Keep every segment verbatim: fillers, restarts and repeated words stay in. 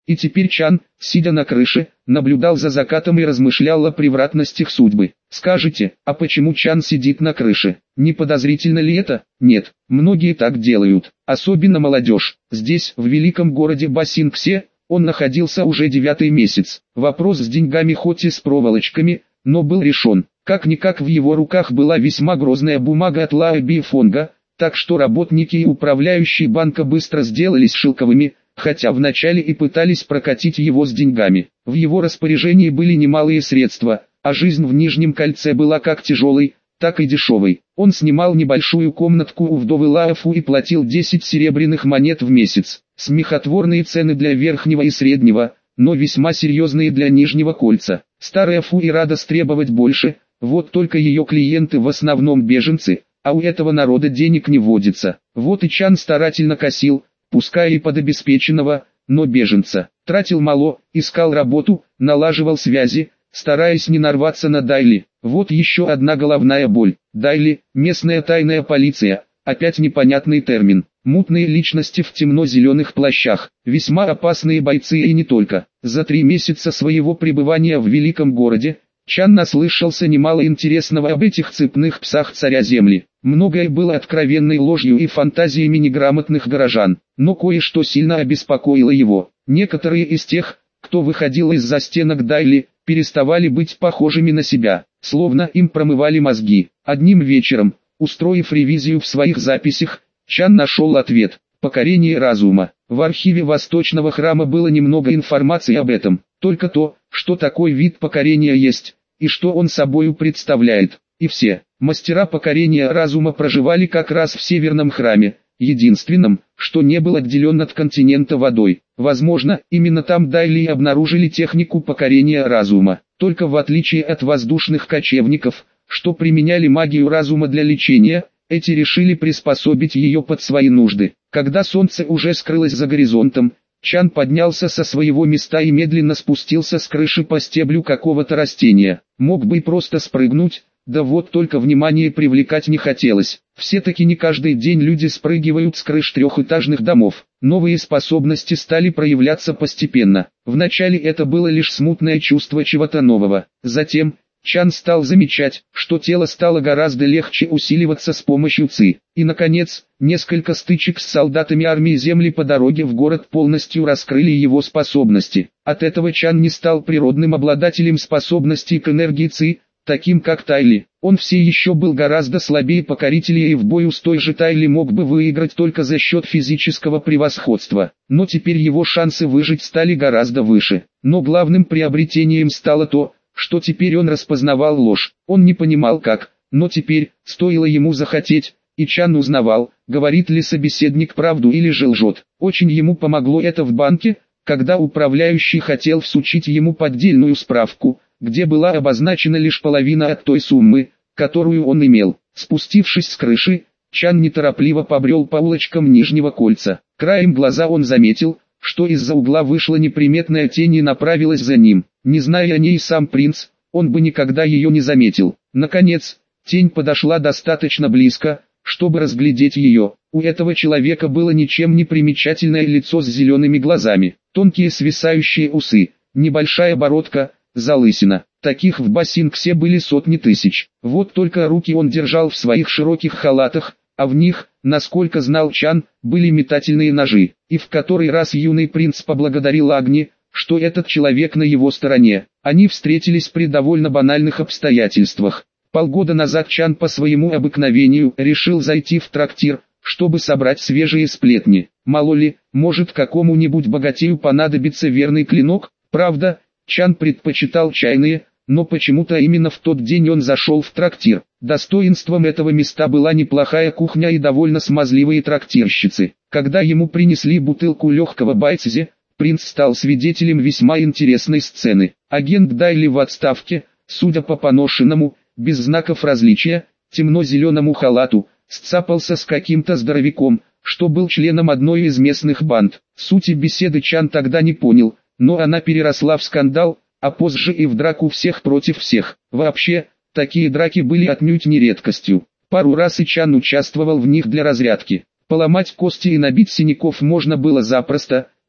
И теперь Чан, сидя на крыше, наблюдал за закатом и размышлял о превратностях судьбы. Скажите, а почему Чан сидит на крыше? Не подозрительно ли это? Нет, многие так делают, особенно молодежь. Здесь, в великом городе Басингсе, он находился уже девятый месяц. Вопрос с деньгами хоть и с проволочками, но был решен. Как-никак в его руках была весьма грозная бумага от Лао Бифонга, так что работники и управляющие банка быстро сделались шелковыми, хотя вначале и пытались прокатить его с деньгами. В его распоряжении были немалые средства, а жизнь в Нижнем кольце была как тяжелой, так и дешевой. Он снимал небольшую комнатку у вдовы Лаофу и платил десять серебряных монет в месяц. Смехотворные цены для верхнего и среднего, но весьма серьезные для Нижнего кольца. Старая Фу и рада требовать больше, вот только ее клиенты в основном беженцы, а у этого народа денег не водится. Вот и Чан старательно косил, пускай и под обеспеченного, но беженца. Тратил мало, искал работу, налаживал связи, стараясь не нарваться на Дайли. Вот еще одна головная боль. Дайли, местная тайная полиция, опять непонятный термин. Мутные личности в темно-зеленых плащах, весьма опасные бойцы и не только. За три месяца своего пребывания в великом городе, Чан наслышался немало интересного об этих цепных псах царя земли. Многое было откровенной ложью и фантазиями неграмотных горожан, но кое-что сильно обеспокоило его. Некоторые из тех, кто выходил из-за стенок Дайли, переставали быть похожими на себя, словно им промывали мозги. Одним вечером, устроив ревизию в своих записях, Чан нашел ответ – покорение разума. В архиве Восточного храма было немного информации об этом, только то, что такой вид покорения есть, и что он собою представляет. И все, мастера покорения разума проживали как раз в Северном храме, единственном, что не был отделен от континента водой. Возможно, именно там Дайли обнаружили технику покорения разума. Только в отличие от воздушных кочевников, что применяли магию разума для лечения, эти решили приспособить ее под свои нужды. Когда солнце уже скрылось за горизонтом, Чан поднялся со своего места и медленно спустился с крыши по стеблю какого-то растения. Мог бы и просто спрыгнуть, да вот только внимание привлекать не хотелось. Все-таки не каждый день люди спрыгивают с крыш трехэтажных домов. Новые способности стали проявляться постепенно. Вначале это было лишь смутное чувство чего-то нового. Затем Чан стал замечать, что тело стало гораздо легче усиливаться с помощью ци. И наконец, несколько стычек с солдатами армии земли по дороге в город полностью раскрыли его способности. От этого Чан не стал природным обладателем способностей к энергии ци, таким как Тайли. Он все еще был гораздо слабее покорителя и в бою с той же Тайли мог бы выиграть только за счет физического превосходства. Но теперь его шансы выжить стали гораздо выше. Но главным приобретением стало то, что теперь он распознавал ложь. Он не понимал как, но теперь, стоило ему захотеть, и Чан узнавал, говорит ли собеседник правду или же лжет. Очень ему помогло это в банке, когда управляющий хотел всучить ему поддельную справку, где была обозначена лишь половина от той суммы, которую он имел. Спустившись с крыши, Чан неторопливо побрел по улочкам Нижнего кольца. Краем глаза он заметил, что из-за угла вышла неприметная тень и направилась за ним. Не зная о ней сам принц, он бы никогда ее не заметил. Наконец, тень подошла достаточно близко, чтобы разглядеть ее. У этого человека было ничем не примечательное лицо с зелеными глазами, тонкие свисающие усы, небольшая бородка, залысина. Таких в Басингсе были сотни тысяч. Вот только руки он держал в своих широких халатах, а в них, насколько знал Чан, были метательные ножи. И в который раз юный принц поблагодарил Агни, что этот человек на его стороне. Они встретились при довольно банальных обстоятельствах. Полгода назад Чан по своему обыкновению решил зайти в трактир, чтобы собрать свежие сплетни. Мало ли, может какому-нибудь богатею понадобится верный клинок. Правда, Чан предпочитал чайные, но почему-то именно в тот день он зашел в трактир. Достоинством этого места была неплохая кухня и довольно смазливые трактирщицы. Когда ему принесли бутылку легкого байцзи, принц стал свидетелем весьма интересной сцены. Агент Дайли в отставке, судя по поношенному, без знаков различия, темно-зеленому халату, сцапался с каким-то здоровяком, что был членом одной из местных банд. Сути беседы Чан тогда не понял, но она переросла в скандал, а позже и в драку всех против всех. Вообще, такие драки были отнюдь не редкостью. Пару раз и Чан участвовал в них для разрядки. Поломать кости и набить синяков можно было запросто,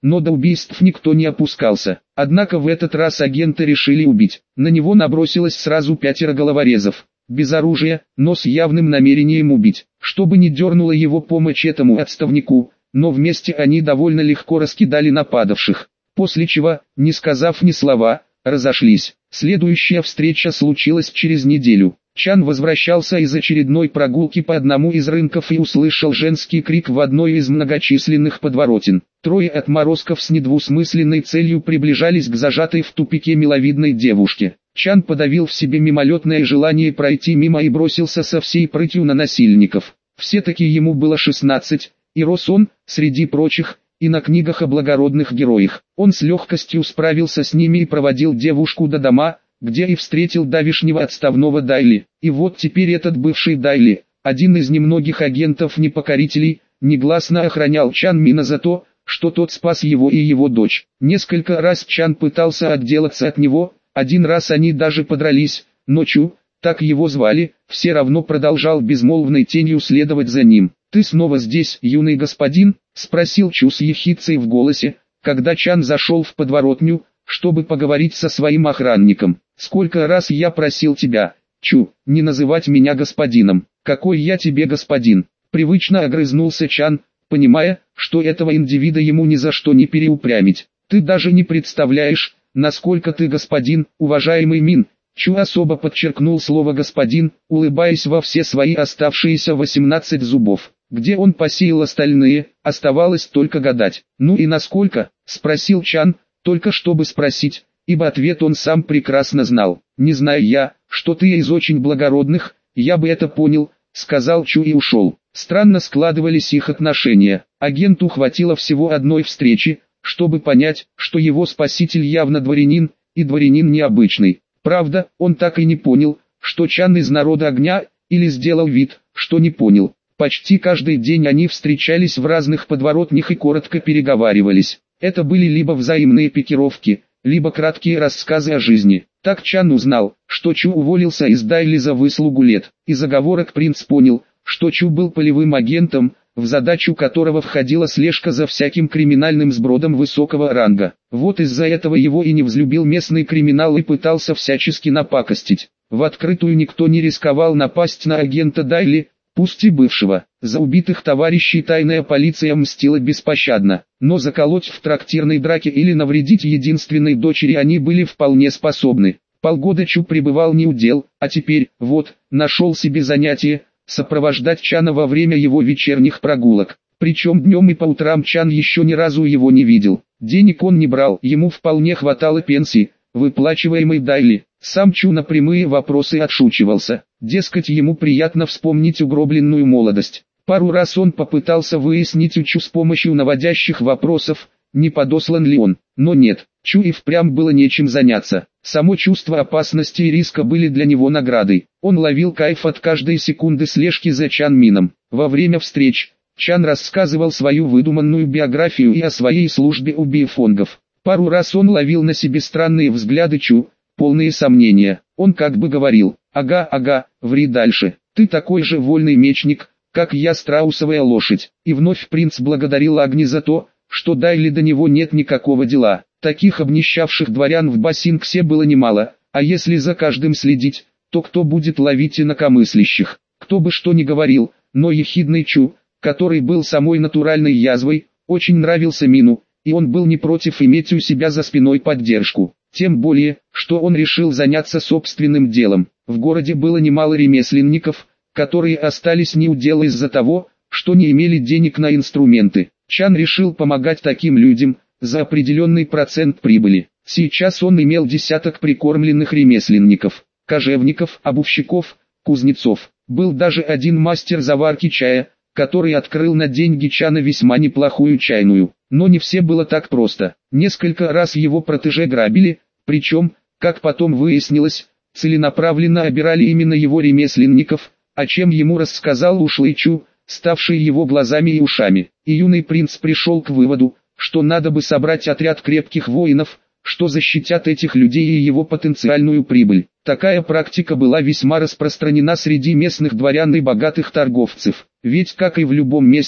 но до убийств никто не опускался. Однако в этот раз агенты решили убить. На него набросилось сразу пятеро головорезов, без оружия, но с явным намерением убить, чтобы не дернула его помощь этому отставнику, но вместе они довольно легко раскидали нападавших, после чего, не сказав ни слова, разошлись. Следующая встреча случилась через неделю. Чан возвращался из очередной прогулки по одному из рынков и услышал женский крик в одной из многочисленных подворотен. Трое отморозков с недвусмысленной целью приближались к зажатой в тупике миловидной девушке. Чан подавил в себе мимолетное желание пройти мимо и бросился со всей прытью на насильников. Все-таки ему было шестнадцать, и рос он, среди прочих, и на книгах о благородных героях. Он с легкостью справился с ними и проводил девушку до дома, где и встретил давишнего отставного Дайли. И вот теперь этот бывший Дайли, один из немногих агентов-непокорителей, негласно охранял Чан Мина за то, что тот спас его и его дочь. Несколько раз Чан пытался отделаться от него, один раз они даже подрались, но Чу, так его звали, все равно продолжал безмолвной тенью следовать за ним. «Ты снова здесь, юный господин?» — спросил Чу с ехидцей в голосе, когда Чан зашел в подворотню, чтобы поговорить со своим охранником. «Сколько раз я просил тебя, Чу, не называть меня господином. Какой я тебе господин?» Привычно огрызнулся Чан, понимая, что этого индивида ему ни за что не переупрямить. «Ты даже не представляешь, насколько ты господин, уважаемый Мин». Чу особо подчеркнул слово «господин», улыбаясь во все свои оставшиеся восемнадцать зубов. Где он посеял остальные, оставалось только гадать. «Ну и насколько?» — спросил Чан, только чтобы спросить, ибо ответ он сам прекрасно знал. «Не знаю я, что ты из очень благородных, я бы это понял», — сказал Чу и ушел. Странно складывались их отношения. Агенту хватило всего одной встречи, чтобы понять, что его спаситель явно дворянин, и дворянин необычный. Правда, он так и не понял, что Чан из народа огня, или сделал вид, что не понял. Почти каждый день они встречались в разных подворотнях и коротко переговаривались. Это были либо взаимные пикировки, либо краткие рассказы о жизни. Так Чан узнал, что Чу уволился из Дайли за выслугу лет. Из оговорок принц понял, что Чу был полевым агентом, в задачу которого входила слежка за всяким криминальным сбродом высокого ранга. Вот из-за этого его и не взлюбил местный криминал и пытался всячески напакостить. В открытую никто не рисковал напасть на агента Дайли, пусть и бывшего. За убитых товарищей тайная полиция мстила беспощадно, но заколоть в трактирной драке или навредить единственной дочери они были вполне способны. Полгода Чу пребывал неудел, а теперь, вот, нашел себе занятие – сопровождать Чана во время его вечерних прогулок. Причем днем и по утрам Чан еще ни разу его не видел. Денег он не брал, ему вполне хватало пенсии, выплачиваемой Дайли. Сам Чу на прямые вопросы отшучивался. Дескать, ему приятно вспомнить угробленную молодость. Пару раз он попытался выяснить у Чу с помощью наводящих вопросов, не подослан ли он, но нет, Чу и впрямь было нечем заняться. Само чувство опасности и риска были для него наградой. Он ловил кайф от каждой секунды слежки за Чан Мином. Во время встреч, Чан рассказывал свою выдуманную биографию и о своей службе у биофонгов. Пару раз он ловил на себе странные взгляды Чу, полные сомнения. Он как бы говорил: «Ага, ага, ври дальше, ты такой же вольный мечник, как я, страусовая лошадь». И вновь принц благодарил Агни за то, что Дайли до него нет никакого дела. Таких обнищавших дворян в Басингсе было немало, а если за каждым следить, то кто будет ловить инакомыслящих? Кто бы что ни говорил, но ехидный Чу, который был самой натуральной язвой, очень нравился Мину, и он был не против иметь у себя за спиной поддержку. Тем более, что он решил заняться собственным делом. В городе было немало ремесленников, которые остались неудел из-за того, что не имели денег на инструменты. Чан решил помогать таким людям за определенный процент прибыли. Сейчас он имел десяток прикормленных ремесленников, кожевников, обувщиков, кузнецов. Был даже один мастер заварки чая, который открыл на деньги Чана весьма неплохую чайную. Но не все было так просто. Несколько раз его протеже грабили, причем, как потом выяснилось, целенаправленно обирали именно его ремесленников, о чем ему рассказал ушлый Чу, ставший его глазами и ушами. И юный принц пришел к выводу, что надо бы собрать отряд крепких воинов, что защитят этих людей и его потенциальную прибыль. Такая практика была весьма распространена среди местных дворян и богатых торговцев. Ведь, как и в любом месте,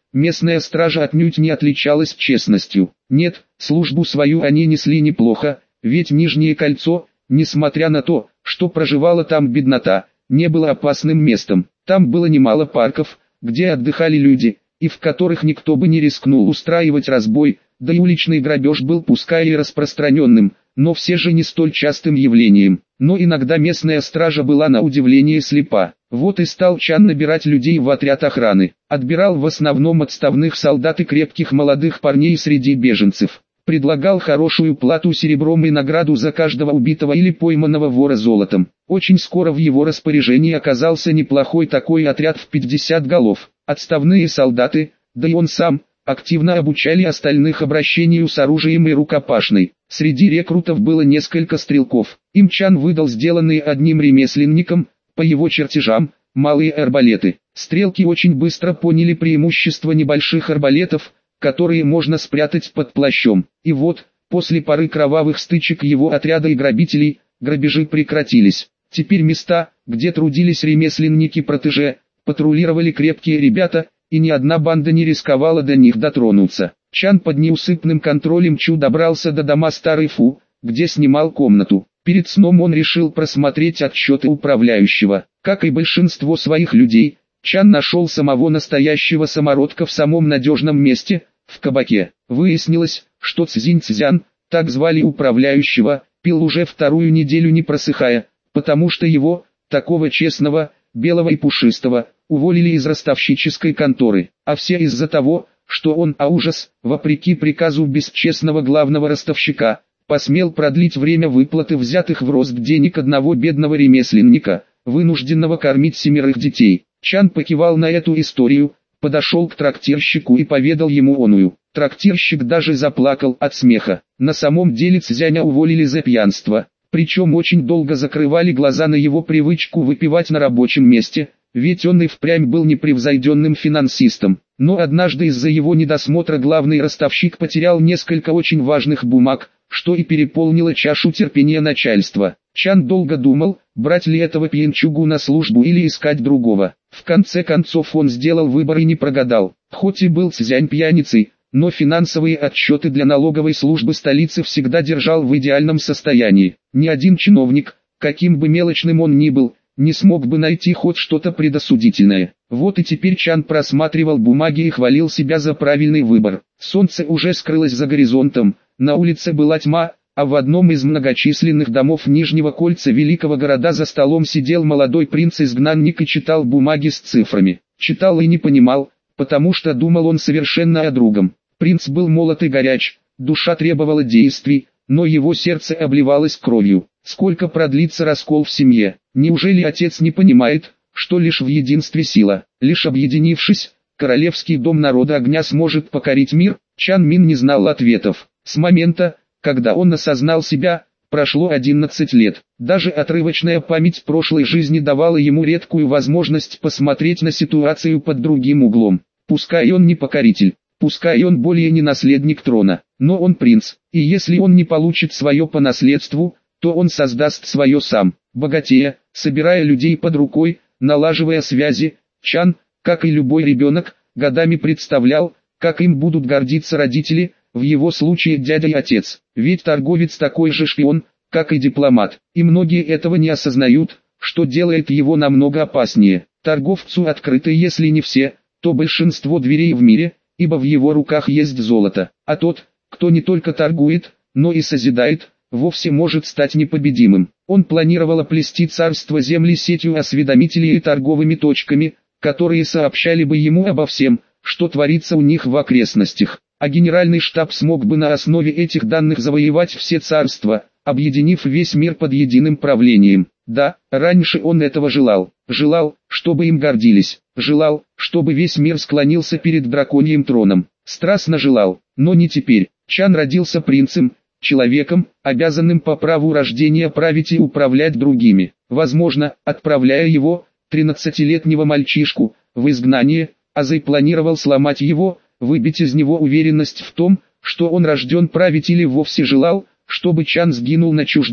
местная стража отнюдь не отличалась честностью. Нет, службу свою они несли неплохо, ведь Нижнее Кольцо, несмотря на то, что проживала там беднота, не было опасным местом. Там было немало парков, где отдыхали люди, и в которых никто бы не рискнул устраивать разбой, да и уличный грабеж был пускай и распространенным, но все же не столь частым явлением. Но иногда местная стража была на удивление слепа. Вот и стал Чан набирать людей в отряд охраны. Отбирал в основном отставных солдат и крепких молодых парней среди беженцев. Предлагал хорошую плату серебром и награду за каждого убитого или пойманного вора золотом. Очень скоро в его распоряжении оказался неплохой такой отряд в пятьдесят голов. Отставные солдаты, да и он сам, активно обучали остальных обращению с оружием и рукопашной. Среди рекрутов было несколько стрелков. Им Чан выдал сделанные одним ремесленником, по его чертежам, малые арбалеты. Стрелки очень быстро поняли преимущество небольших арбалетов, которые можно спрятать под плащом. И вот, после пары кровавых стычек его отряда и грабителей, грабежи прекратились. Теперь места, где трудились ремесленники-протеже, патрулировали крепкие ребята, и ни одна банда не рисковала до них дотронуться. Чан под неусыпным контролем Чу добрался до дома Старой Фу, где снимал комнату. Перед сном он решил просмотреть отчеты управляющего. Как и большинство своих людей, Чан нашел самого настоящего самородка в самом надежном месте, в кабаке. Выяснилось, что Цзинь Цзян, так звали управляющего, пил уже вторую неделю не просыхая, потому что его, такого честного, белого и пушистого, уволили из ростовщической конторы. А все из-за того, что он, а ужас, вопреки приказу бесчестного главного ростовщика, посмел продлить время выплаты взятых в рост денег одного бедного ремесленника, вынужденного кормить семерых детей. Чан покивал на эту историю, подошел к трактирщику и поведал ему оную. Трактирщик даже заплакал от смеха. На самом деле Цзяня уволили за пьянство, причем очень долго закрывали глаза на его привычку выпивать на рабочем месте, ведь он и впрямь был непревзойденным финансистом. Но однажды из-за его недосмотра главный ростовщик потерял несколько очень важных бумаг, что и переполнило чашу терпения начальства. Чан долго думал, брать ли этого пьянчугу на службу или искать другого. В конце концов он сделал выбор и не прогадал. Хоть и был Цзянь пьяницей, но финансовые отчеты для налоговой службы столицы всегда держал в идеальном состоянии. Ни один чиновник, каким бы мелочным он ни был, не смог бы найти хоть что-то предосудительное. Вот и теперь Чан просматривал бумаги и хвалил себя за правильный выбор. Солнце уже скрылось за горизонтом, на улице была тьма, а в одном из многочисленных домов Нижнего Кольца великого города за столом сидел молодой принц-изгнанник и читал бумаги с цифрами. Читал и не понимал, потому что думал он совершенно о другом. Принц был молод и горяч, душа требовала действий, но его сердце обливалось кровью. Сколько продлится раскол в семье? Неужели отец не понимает, что лишь в единстве сила? Лишь объединившись, королевский дом народа огня сможет покорить мир? Чан Мин не знал ответов. С момента, когда он осознал себя, прошло одиннадцать лет. Даже отрывочная память прошлой жизни давала ему редкую возможность посмотреть на ситуацию под другим углом. Пускай он не покоритель, пускай он более не наследник трона, но он принц, и если он не получит свое по наследству, то он создаст свое сам. Богатея, собирая людей под рукой, налаживая связи, Чан, как и любой ребенок, годами представлял, как им будут гордиться родители, в его случае дядя и отец. Ведь торговец такой же шпион, как и дипломат, и многие этого не осознают, что делает его намного опаснее. Торговцу открыты, если не все, то большинство дверей в мире, ибо в его руках есть золото, а тот, кто не только торгует, но и созидает, вовсе может стать непобедимым. Он планировал оплести царство земли сетью осведомителей и торговыми точками, которые сообщали бы ему обо всем, что творится у них в окрестностях. А генеральный штаб смог бы на основе этих данных завоевать все царства, объединив весь мир под единым правлением. Да, раньше он этого желал. Желал, чтобы им гордились. Желал, чтобы весь мир склонился перед драконьим троном. Страстно желал, но не теперь. Чан родился принцем, человеком, обязанным по праву рождения править и управлять другими. Возможно, отправляя его, тринадцатилетнего мальчишку, в изгнание, Азай планировал сломать его, выбить из него уверенность в том, что он рожден править, или вовсе желал, чтобы Чан сгинул на чужбине.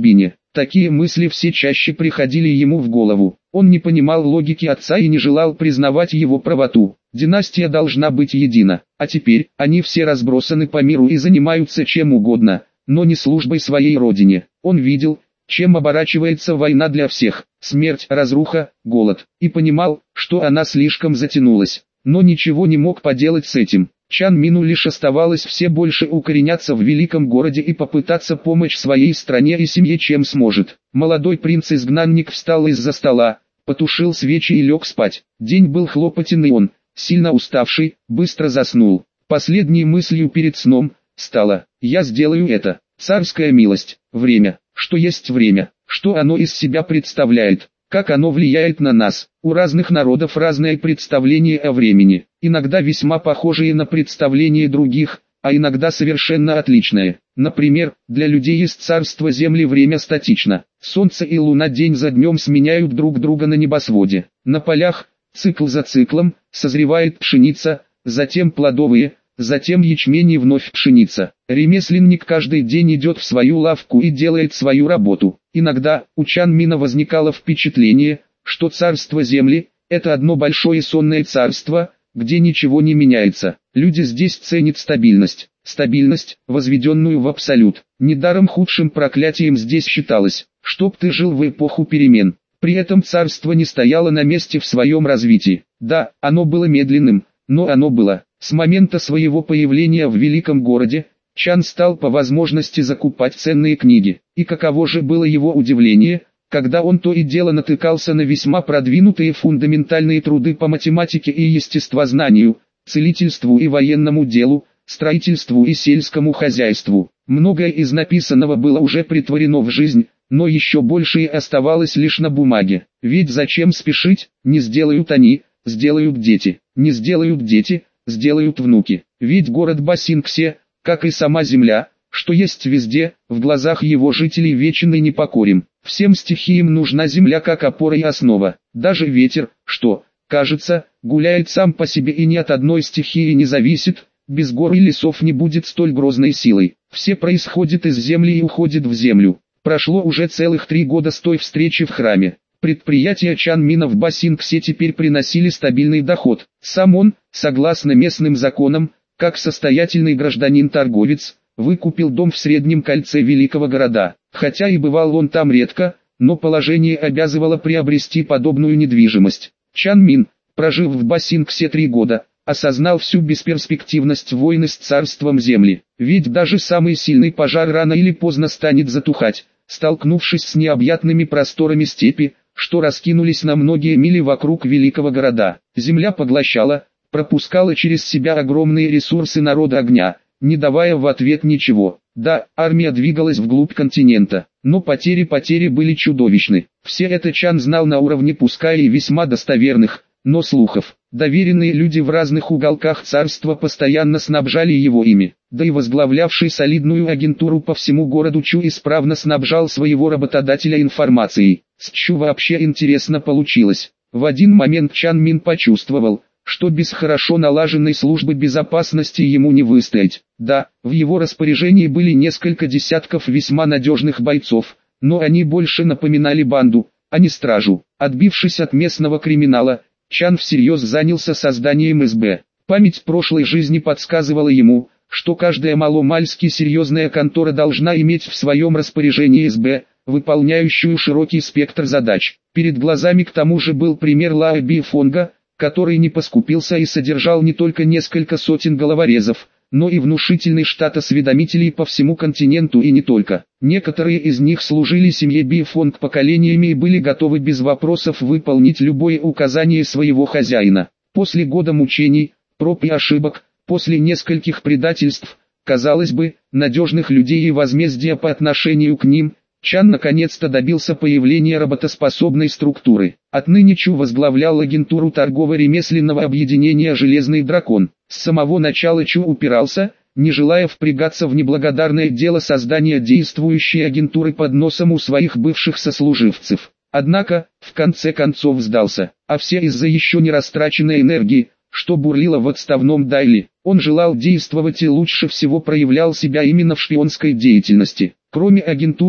Такие мысли все чаще приходили ему в голову. Он не понимал логики отца и не желал признавать его правоту. Династия должна быть едина, а теперь они все разбросаны по миру и занимаются чем угодно, но не службой своей родине. Он видел, чем оборачивается война для всех: смерть, разруха, голод, и понимал, что она слишком затянулась, но ничего не мог поделать с этим. Чан Мину лишь оставалось все больше укореняться в великом городе и попытаться помочь своей стране и семье чем сможет. Молодой принц-изгнанник встал из-за стола, потушил свечи и лег спать. День был хлопотен и он, сильно уставший, быстро заснул. Последней мыслью перед сном стало: «Я сделаю это». Царская милость, время, что есть время, что оно из себя представляет, как оно влияет на нас. У разных народов разное представление о времени, иногда весьма похожие на представление других, а иногда совершенно отличное. Например, для людей из царства Земли время статично. Солнце и Луна день за днем сменяют друг друга на небосводе. На полях, цикл за циклом, созревает пшеница, затем плодовые, затем ячмень и вновь пшеница. Ремесленник каждый день идет в свою лавку и делает свою работу. Иногда у Чан Мина возникало впечатление, что царство Земли – это одно большое сонное царство, где ничего не меняется. Люди здесь ценят стабильность. Стабильность, возведенную в абсолют. Недаром худшим проклятием здесь считалось, чтоб ты жил в эпоху перемен. При этом царство не стояло на месте в своем развитии. Да, оно было медленным, но оно было. С момента своего появления в великом городе, Чан стал по возможности закупать ценные книги. И каково же было его удивление, когда он то и дело натыкался на весьма продвинутые фундаментальные труды по математике и естествознанию, целительству и военному делу, строительству и сельскому хозяйству. Многое из написанного было уже претворено в жизнь, но еще большее оставалось лишь на бумаге. Ведь зачем спешить? Не сделают они, сделают дети. Не сделают дети, сделают внуки. Ведь город Басингсе, как и сама земля, что есть везде, в глазах его жителей вечен и непокорим. Всем стихиям нужна земля как опора и основа. Даже ветер, что, кажется, гуляет сам по себе и ни от одной стихии не зависит, без гор и лесов не будет столь грозной силой. Все происходит из земли и уходит в землю. Прошло уже целых три года с той встречи в храме. Предприятия Чан Мина в Басингсе теперь приносили стабильный доход. Сам он, согласно местным законам, как состоятельный гражданин-торговец, выкупил дом в среднем кольце великого города. Хотя и бывал он там редко, но положение обязывало приобрести подобную недвижимость. Чан Мин, прожив в Басингсе три года, осознал всю бесперспективность войны с царством Земли. Ведь даже самый сильный пожар рано или поздно станет затухать, столкнувшись с необъятными просторами степи, что раскинулись на многие мили вокруг великого города. Земля поглощала, пропускала через себя огромные ресурсы народа огня, не давая в ответ ничего. Да, армия двигалась вглубь континента, но потери-потери были чудовищны. Все это Чан знал на уровне пускай и весьма достоверных, но слухов. Доверенные люди в разных уголках царства постоянно снабжали его ими, да и возглавлявший солидную агентуру по всему городу Чу исправно снабжал своего работодателя информацией. С Чу вообще интересно получилось. В один момент Чан Мин почувствовал, что без хорошо налаженной службы безопасности ему не выстоять. Да, в его распоряжении были несколько десятков весьма надежных бойцов, но они больше напоминали банду, а не стражу. Отбившись от местного криминала, Чан всерьез занялся созданием эс бэ. Память прошлой жизни подсказывала ему, что каждая маломальски серьезная контора должна иметь в своем распоряжении эс бэ, выполняющую широкий спектр задач. Перед глазами к тому же был пример Лао Би Фонга, который не поскупился и содержал не только несколько сотен головорезов, но и внушительный штат осведомителей по всему континенту и не только. Некоторые из них служили семье Би Фонг поколениями и были готовы без вопросов выполнить любое указание своего хозяина. После года мучений, проб и ошибок, после нескольких предательств, казалось бы, надежных людей и возмездия по отношению к ним, Чан наконец-то добился появления работоспособной структуры. Отныне Чу возглавлял агентуру торгово-ремесленного объединения «Железный дракон». С самого начала Чу упирался, не желая впрягаться в неблагодарное дело создания действующей агентуры под носом у своих бывших сослуживцев. Однако, в конце концов сдался, а все из-за еще не растраченной энергии, что бурлило в отставном Дайли. Он желал действовать и лучше всего проявлял себя именно в шпионской деятельности. Кроме агентуры,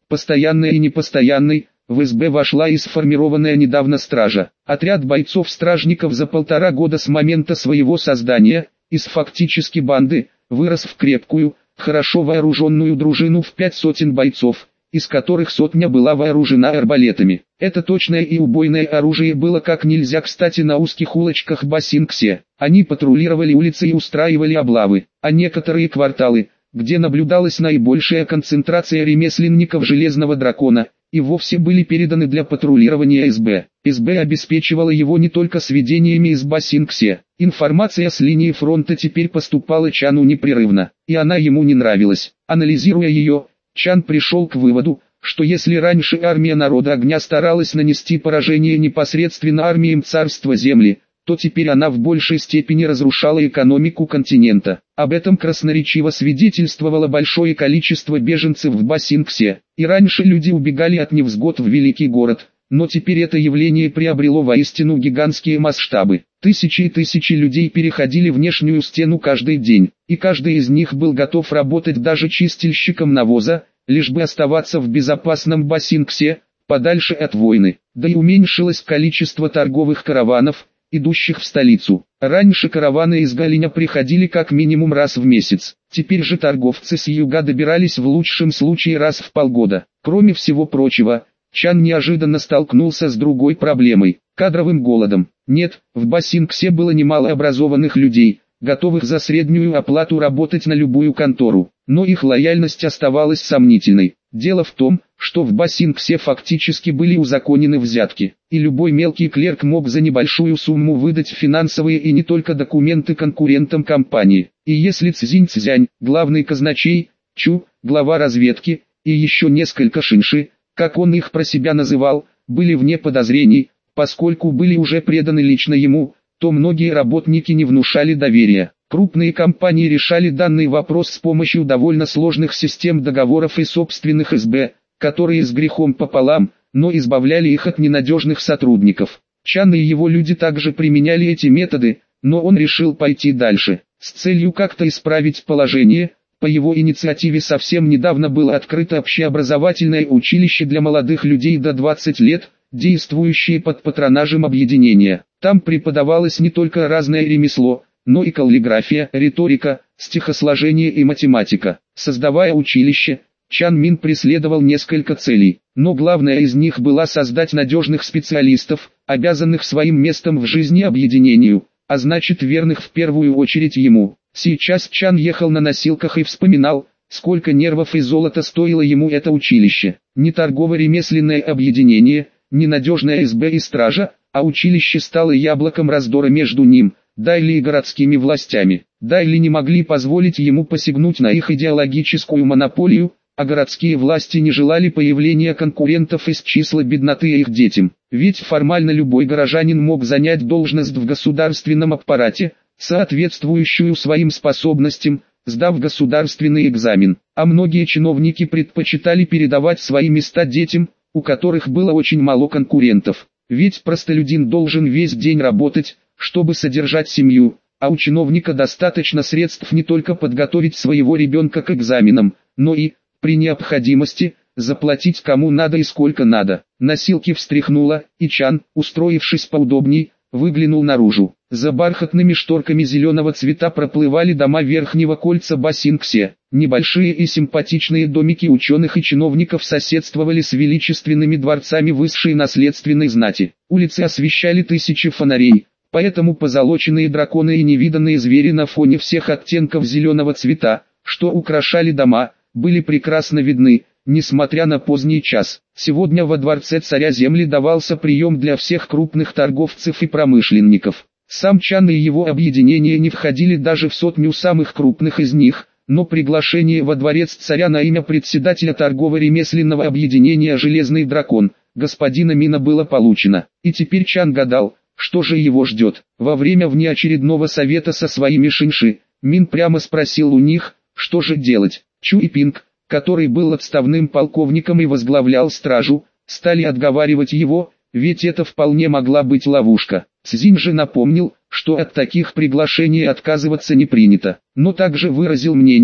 постоянной и непостоянной, в эс бэ вошла и сформированная недавно стража. Отряд бойцов-стражников за полтора года с момента своего создания, из фактически банды, вырос в крепкую, хорошо вооруженную дружину в пять сотен бойцов, из которых сотня была вооружена арбалетами. Это точное и убойное оружие было как нельзя кстати на узких улочках Ба-Син-Ксе. Они патрулировали улицы и устраивали облавы, а некоторые кварталы, где наблюдалась наибольшая концентрация ремесленников Железного Дракона, и вовсе были переданы для патрулирования эс бэ. эс бэ обеспечивала его не только сведениями из Ба-Син-Ксе. Информация с линии фронта теперь поступала Чану непрерывно, и она ему не нравилась. Анализируя ее, Чан пришел к выводу, что если раньше армия народа огня старалась нанести поражение непосредственно армиям царства земли, то теперь она в большей степени разрушала экономику континента. Об этом красноречиво свидетельствовало большое количество беженцев в Ба-Син-Ксе. И раньше люди убегали от невзгод в великий город, но теперь это явление приобрело воистину гигантские масштабы. Тысячи и тысячи людей переходили внешнюю стену каждый день, и каждый из них был готов работать даже чистильщиком навоза, лишь бы оставаться в безопасном Ба-Син-Ксе, подальше от войны. Да и уменьшилось количество торговых караванов, идущих в столицу. Раньше караваны из Галиня приходили как минимум раз в месяц. Теперь же торговцы с юга добирались в лучшем случае раз в полгода. Кроме всего прочего, Чан неожиданно столкнулся с другой проблемой – кадровым голодом. Нет, в Ба-Син-Ксе было немало образованных людей, готовых за среднюю оплату работать на любую контору, но их лояльность оставалась сомнительной. Дело в том, что в Ба-Син-Ксе фактически были узаконены взятки, и любой мелкий клерк мог за небольшую сумму выдать финансовые и не только документы конкурентам компании. И если Цзинь-Цзянь, главный казначей, Чу, глава разведки, и еще несколько шинши, как он их про себя называл, были вне подозрений, поскольку были уже преданы лично ему, то многие работники не внушали доверия. Крупные компании решали данный вопрос с помощью довольно сложных систем договоров и собственных эс бэ, которые с грехом пополам, но избавляли их от ненадежных сотрудников. Чан и его люди также применяли эти методы, но он решил пойти дальше. С целью как-то исправить положение, по его инициативе совсем недавно было открыто общеобразовательное училище для молодых людей до двадцати лет, действующее под патронажем объединения. Там преподавалось не только разное ремесло, но и каллиграфия, риторика, стихосложение и математика. Создавая училище, Чан Мин преследовал несколько целей, но главная из них была создать надежных специалистов, обязанных своим местом в жизни объединению, а значит верных в первую очередь ему. Сейчас Чан ехал на носилках и вспоминал, сколько нервов и золота стоило ему это училище. Не торгово-ремесленное объединение, не надежная эс бэ и стража, а училище стало яблоком раздора между ним, Дайли и городскими властями. Дайли не могли позволить ему посягнуть на их идеологическую монополию, а городские власти не желали появления конкурентов из числа бедноты их детям. Ведь формально любой горожанин мог занять должность в государственном аппарате, соответствующую своим способностям, сдав государственный экзамен. А многие чиновники предпочитали передавать свои места детям, у которых было очень мало конкурентов. Ведь простолюдин должен весь день работать, чтобы содержать семью, а у чиновника достаточно средств не только подготовить своего ребенка к экзаменам, но и, при необходимости, заплатить кому надо и сколько надо. Носилки встряхнуло, и Чан, устроившись поудобней, выглянул наружу. За бархатными шторками зеленого цвета проплывали дома верхнего кольца Ба-Син-Ксе. Небольшие и симпатичные домики ученых и чиновников соседствовали с величественными дворцами высшей наследственной знати. Улицы освещали тысячи фонарей, поэтому позолоченные драконы и невиданные звери на фоне всех оттенков зеленого цвета, что украшали дома, были прекрасно видны, несмотря на поздний час. Сегодня во дворце царя земли давался прием для всех крупных торговцев и промышленников. Сам Чан и его объединение не входили даже в сотню самых крупных из них, но приглашение во дворец царя на имя председателя торгово-ремесленного объединения «Железный дракон» господина Мина было получено. И теперь Чан гадал, что же его ждет. Во время внеочередного совета со своими шинши, Мин прямо спросил у них, что же делать. Чу и Пинг, который был отставным полковником и возглавлял стражу, стали отговаривать его, ведь это вполне могла быть ловушка. Цзинь же напомнил, что от таких приглашений отказываться не принято, но также выразил мнение,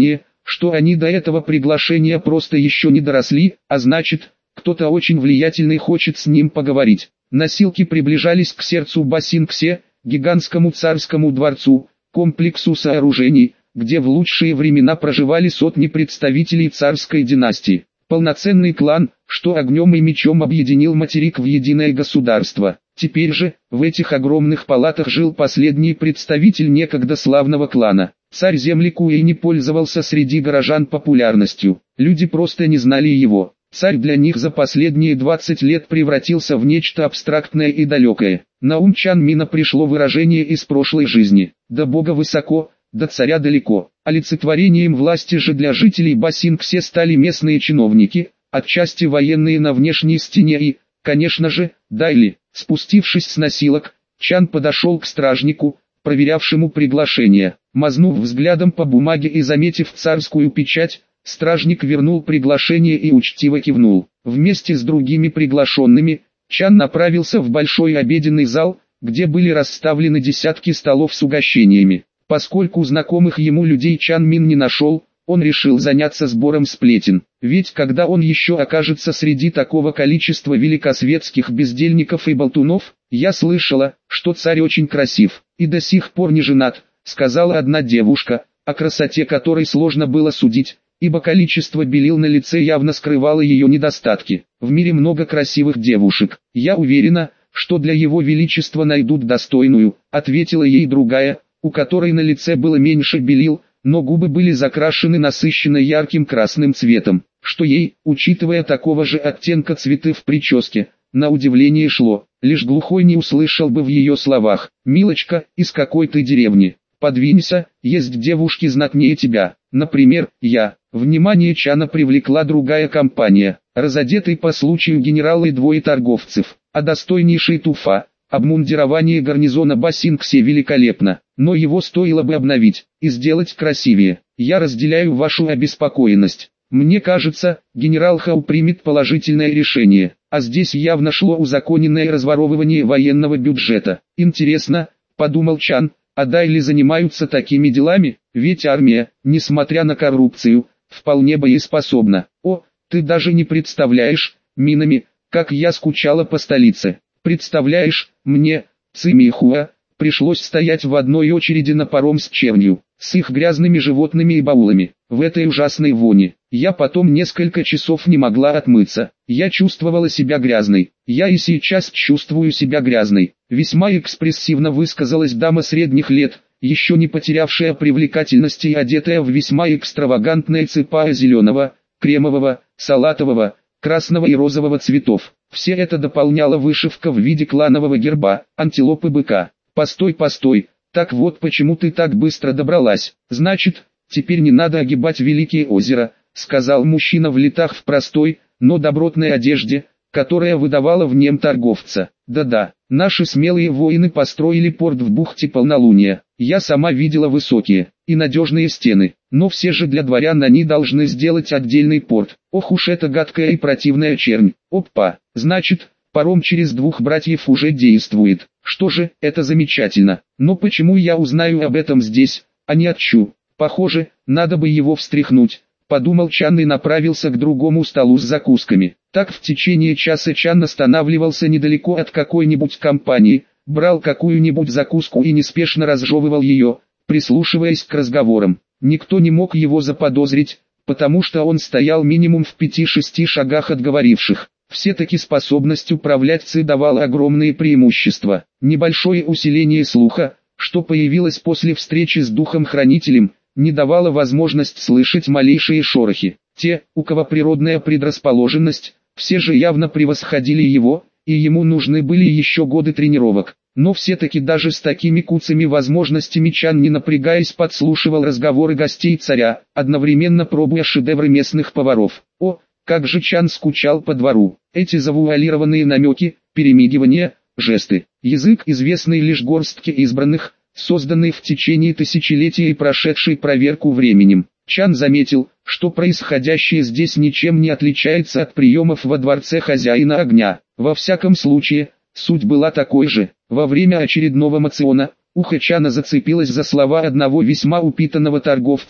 что они до этого приглашения просто еще не доросли, а значит, кто-то очень влиятельный хочет с ним поговорить. Носилки приближались к сердцу Басингсе, гигантскому царскому дворцу, комплексу сооружений, где в лучшие времена проживали сотни представителей царской династии. Полноценный клан, что огнем и мечом объединил материк в единое государство. Теперь же, в этих огромных палатах жил последний представитель некогда славного клана. Царь земли Куэй не пользовался среди горожан популярностью, люди просто не знали его. Царь для них за последние двадцать лет превратился в нечто абстрактное и далекое. На ум Чан Мина пришло выражение из прошлой жизни: «До Бога высоко, до царя далеко». Олицетворением власти же для жителей Басингсе стали местные чиновники, отчасти военные на внешней стене и, конечно же, Дайли. Спустившись с носилок, Чан подошел к стражнику, проверявшему приглашение. Мазнув взглядом по бумаге и заметив царскую печать, стражник вернул приглашение и учтиво кивнул. Вместе с другими приглашенными, Чан направился в большой обеденный зал, где были расставлены десятки столов с угощениями. Поскольку знакомых ему людей Чан Мин не нашел, он решил заняться сбором сплетен. Ведь когда он еще окажется среди такого количества великосветских бездельников и болтунов, я слышала, что царь очень красив, и до сих пор не женат, сказала одна девушка, о красоте которой сложно было судить, ибо количество белил на лице явно скрывало ее недостатки. В мире много красивых девушек, я уверена, что для его величества найдут достойную, ответила ей другая, у которой на лице было меньше белил, но губы были закрашены насыщенно ярким красным цветом, что ей, учитывая такого же оттенка цветы в прическе, на удивление шло. Лишь глухой не услышал бы в ее словах: «Милочка, из какой ты деревни? Подвинься, есть девушки знатнее тебя, например, я». Внимание Чана привлекла другая компания, разодетый по случаю генерал и двое торговцев, а достойнейший Туфа. Обмундирование гарнизона Басингсе великолепно, но его стоило бы обновить и сделать красивее. Я разделяю вашу обеспокоенность. Мне кажется, генерал Хау примет положительное решение, а здесь явно шло узаконенное разворовывание военного бюджета. Интересно, подумал Чан, а Дайли занимаются такими делами, ведь армия, несмотря на коррупцию, вполне боеспособна. О, ты даже не представляешь, Минами, как я скучала по столице. Представляешь, мне, Цимихуа, пришлось стоять в одной очереди на паром с чернью, с их грязными животными и баулами, в этой ужасной вони. Я потом несколько часов не могла отмыться, я чувствовала себя грязной, я и сейчас чувствую себя грязной. Весьма экспрессивно высказалась дама средних лет, еще не потерявшая привлекательности и одетая в весьма экстравагантное цепа зеленого, кремового, салатового, красного и розового цветов. Все это дополняла вышивка в виде кланового герба, антилопы быка. «Постой, постой, так вот почему ты так быстро добралась. Значит, теперь не надо огибать Великие озера», сказал мужчина в летах в простой, но добротной одежде, которая выдавала в нем торговца. «Да-да, наши смелые воины построили порт в бухте Полнолуния. Я сама видела высокие и надежные стены, но все же для дворян они должны сделать отдельный порт. Ох уж эта гадкая и противная чернь. Опа, значит, паром через двух братьев уже действует. Что же, это замечательно. Но почему я узнаю об этом здесь, а не от Чу? Похоже, надо бы его встряхнуть», подумал Чан и направился к другому столу с закусками. Так в течение часа Чан останавливался недалеко от какой-нибудь компании, брал какую-нибудь закуску и неспешно разжевывал ее, прислушиваясь к разговорам. Никто не мог его заподозрить, потому что он стоял минимум в пяти-шести шагах от говоривших. Все-таки способность управлять Ци давала огромные преимущества. Небольшое усиление слуха, что появилось после встречи с Духом-Хранителем, не давало возможность слышать малейшие шорохи. Те, у кого природная предрасположенность, все же явно превосходили его, и ему нужны были еще годы тренировок. Но все-таки даже с такими куцами возможностями Чан, не напрягаясь, подслушивал разговоры гостей царя, одновременно пробуя шедевры местных поваров. О, как же Чан скучал по двору. Эти завуалированные намеки, перемигивания, жесты. Язык, известный лишь горстке избранных, созданный в течение тысячелетия и прошедший проверку временем. Чан заметил, что происходящее здесь ничем не отличается от приемов во дворце хозяина огня. Во всяком случае, суть была такой же. Во время очередного мациона, ухо Чана зацепилось за слова одного весьма упитанного торговца,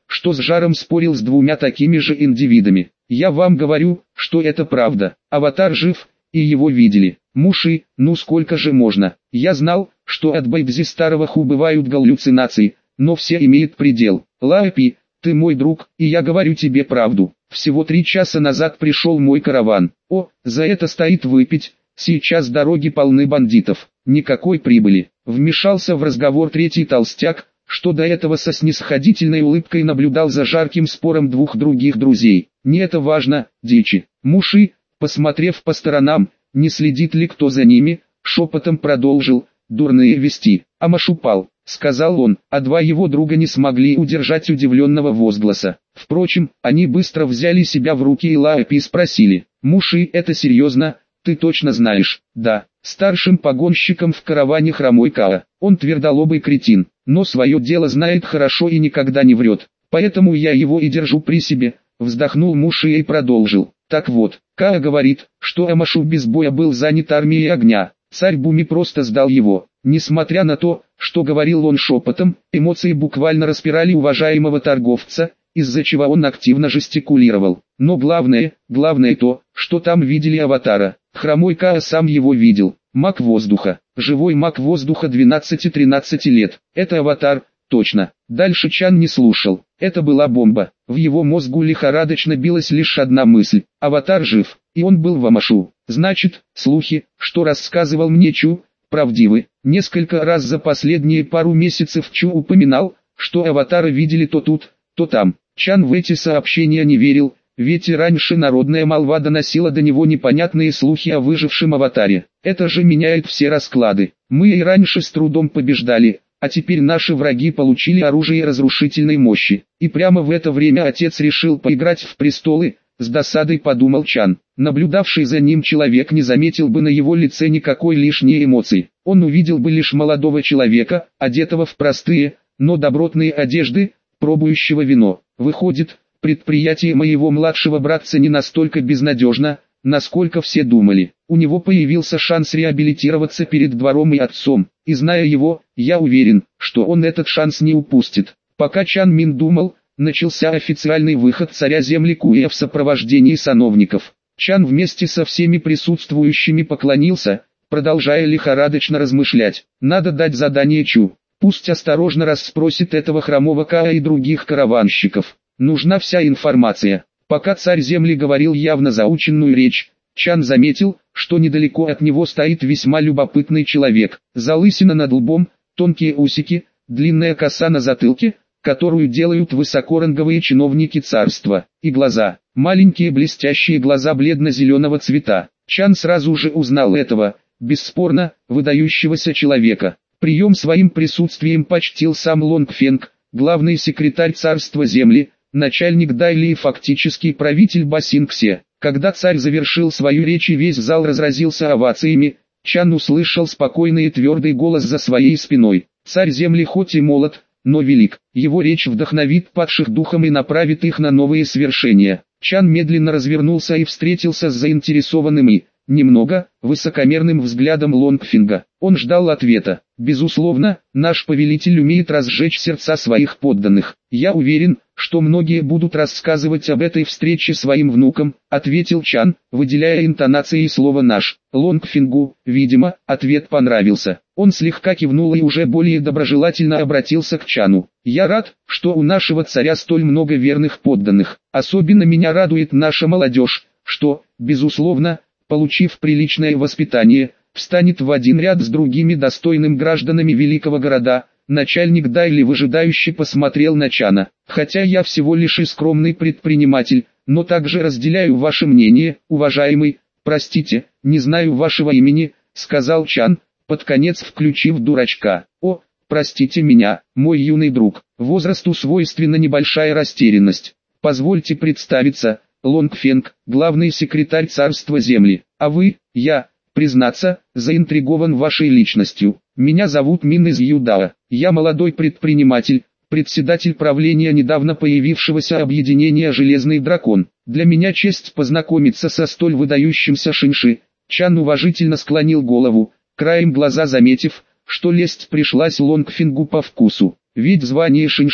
что с жаром спорил с двумя такими же индивидами. Я вам говорю, что это правда. Аватар жив, и его видели. Муши, ну сколько же можно? Я знал, что от Байдзи старого Ху бывают галлюцинации, но все имеют предел. Лаопи, ты мой друг, и я говорю тебе правду. Всего три часа назад пришел мой караван. О, за это стоит выпить, сейчас дороги полны бандитов. Никакой прибыли. Вмешался в разговор третий толстяк, что до этого со снисходительной улыбкой наблюдал за жарким спором двух других друзей. Не это важно, дичи. Муши, посмотрев по сторонам, не следит ли кто за ними, шепотом продолжил: дурные вести. Амашупал, сказал он, а два его друга не смогли удержать удивленного возгласа. Впрочем, они быстро взяли себя в руки и Лаопи спросили: Муши, это серьезно? Ты точно знаешь? Да, старшим погонщиком в караване хромой Каа. Он твердолобый кретин, но свое дело знает хорошо и никогда не врет. Поэтому я его и держу при себе. Вздохнул Муши и продолжил. Так вот, Каа говорит, что Амашу без боя был занят армией огня. Царь Буми просто сдал его. Несмотря на то, что говорил он шепотом, эмоции буквально распирали уважаемого торговца, из-за чего он активно жестикулировал. Но главное, главное то, что там видели аватара. Хромой Каа сам его видел. Маг воздуха. Живой маг воздуха двенадцати-тринадцати лет. Это аватар, точно. Дальше Чан не слушал. Это была бомба. В его мозгу лихорадочно билась лишь одна мысль. Аватар жив, и он был в Амашу. Значит, слухи, что рассказывал мне Чу, правдивы. Несколько раз за последние пару месяцев Чу упоминал, что аватара видели то тут, то там. Чан в эти сообщения не верил, ведь и раньше народная молва доносила до него непонятные слухи о выжившем аватаре. Это же меняет все расклады. Мы и раньше с трудом побеждали, а теперь наши враги получили оружие разрушительной мощи. И прямо в это время отец решил поиграть в престолы, с досадой подумал Чан. Наблюдавший за ним человек не заметил бы на его лице никакой лишней эмоции. Он увидел бы лишь молодого человека, одетого в простые, но добротные одежды, пробующего вино. Выходит, предприятие моего младшего братца не настолько безнадежно, насколько все думали. У него появился шанс реабилитироваться перед двором и отцом, и зная его, я уверен, что он этот шанс не упустит. Пока Чан Мин думал, начался официальный выход царя земли Куэ в сопровождении сановников. Чан вместе со всеми присутствующими поклонился, продолжая лихорадочно размышлять. Надо дать задание Чу. Пусть осторожно расспросит этого хромого Каа и других караванщиков. Нужна вся информация. Пока царь земли говорил явно заученную речь, Чан заметил, что недалеко от него стоит весьма любопытный человек. Залысина над лбом, тонкие усики, длинная коса на затылке, которую делают высокоранговые чиновники царства, и глаза, маленькие блестящие глаза бледно-зеленого цвета. Чан сразу же узнал этого, бесспорно, выдающегося человека. Прием своим присутствием почтил сам Лонг Фенг, главный секретарь царства земли, начальник Дайли и фактический правитель Басингсе. Когда царь завершил свою речь и весь зал разразился овациями, Чан услышал спокойный и твердый голос за своей спиной. Царь земли хоть и молод, но велик. Его речь вдохновит падших духом и направит их на новые свершения. Чан медленно развернулся и встретился с заинтересованным и, немного, высокомерным взглядом Лонгфинга. Он ждал ответа. Безусловно, наш повелитель умеет разжечь сердца своих подданных. Я уверен, что многие будут рассказывать об этой встрече своим внукам, ответил Чан, выделяя интонацией слово «наш». Лонгфингу, видимо, ответ понравился. Он слегка кивнул и уже более доброжелательно обратился к Чану. Я рад, что у нашего царя столь много верных подданных. Особенно меня радует наша молодежь, что, безусловно, получив приличное воспитание, встанет в один ряд с другими достойными гражданами великого города. Начальник Дайли выжидающе посмотрел на Чана. Хотя я всего лишь и скромный предприниматель, но также разделяю ваше мнение, уважаемый. Простите, не знаю вашего имени, сказал Чан, под конец включив дурачка. О, простите меня, мой юный друг. Возрасту свойственна небольшая растерянность. Позвольте представиться. Лонгфенг, главный секретарь царства земли. А вы, я, признаться, заинтригован вашей личностью. Меня зовут Мин из Юдао. Я молодой предприниматель, председатель правления недавно появившегося объединения «Железный дракон». Для меня честь познакомиться со столь выдающимся Шинши. Чан уважительно склонил голову, краем глаза заметив, что лесть пришлась Лонгфингу по вкусу. Ведь звание Шинши,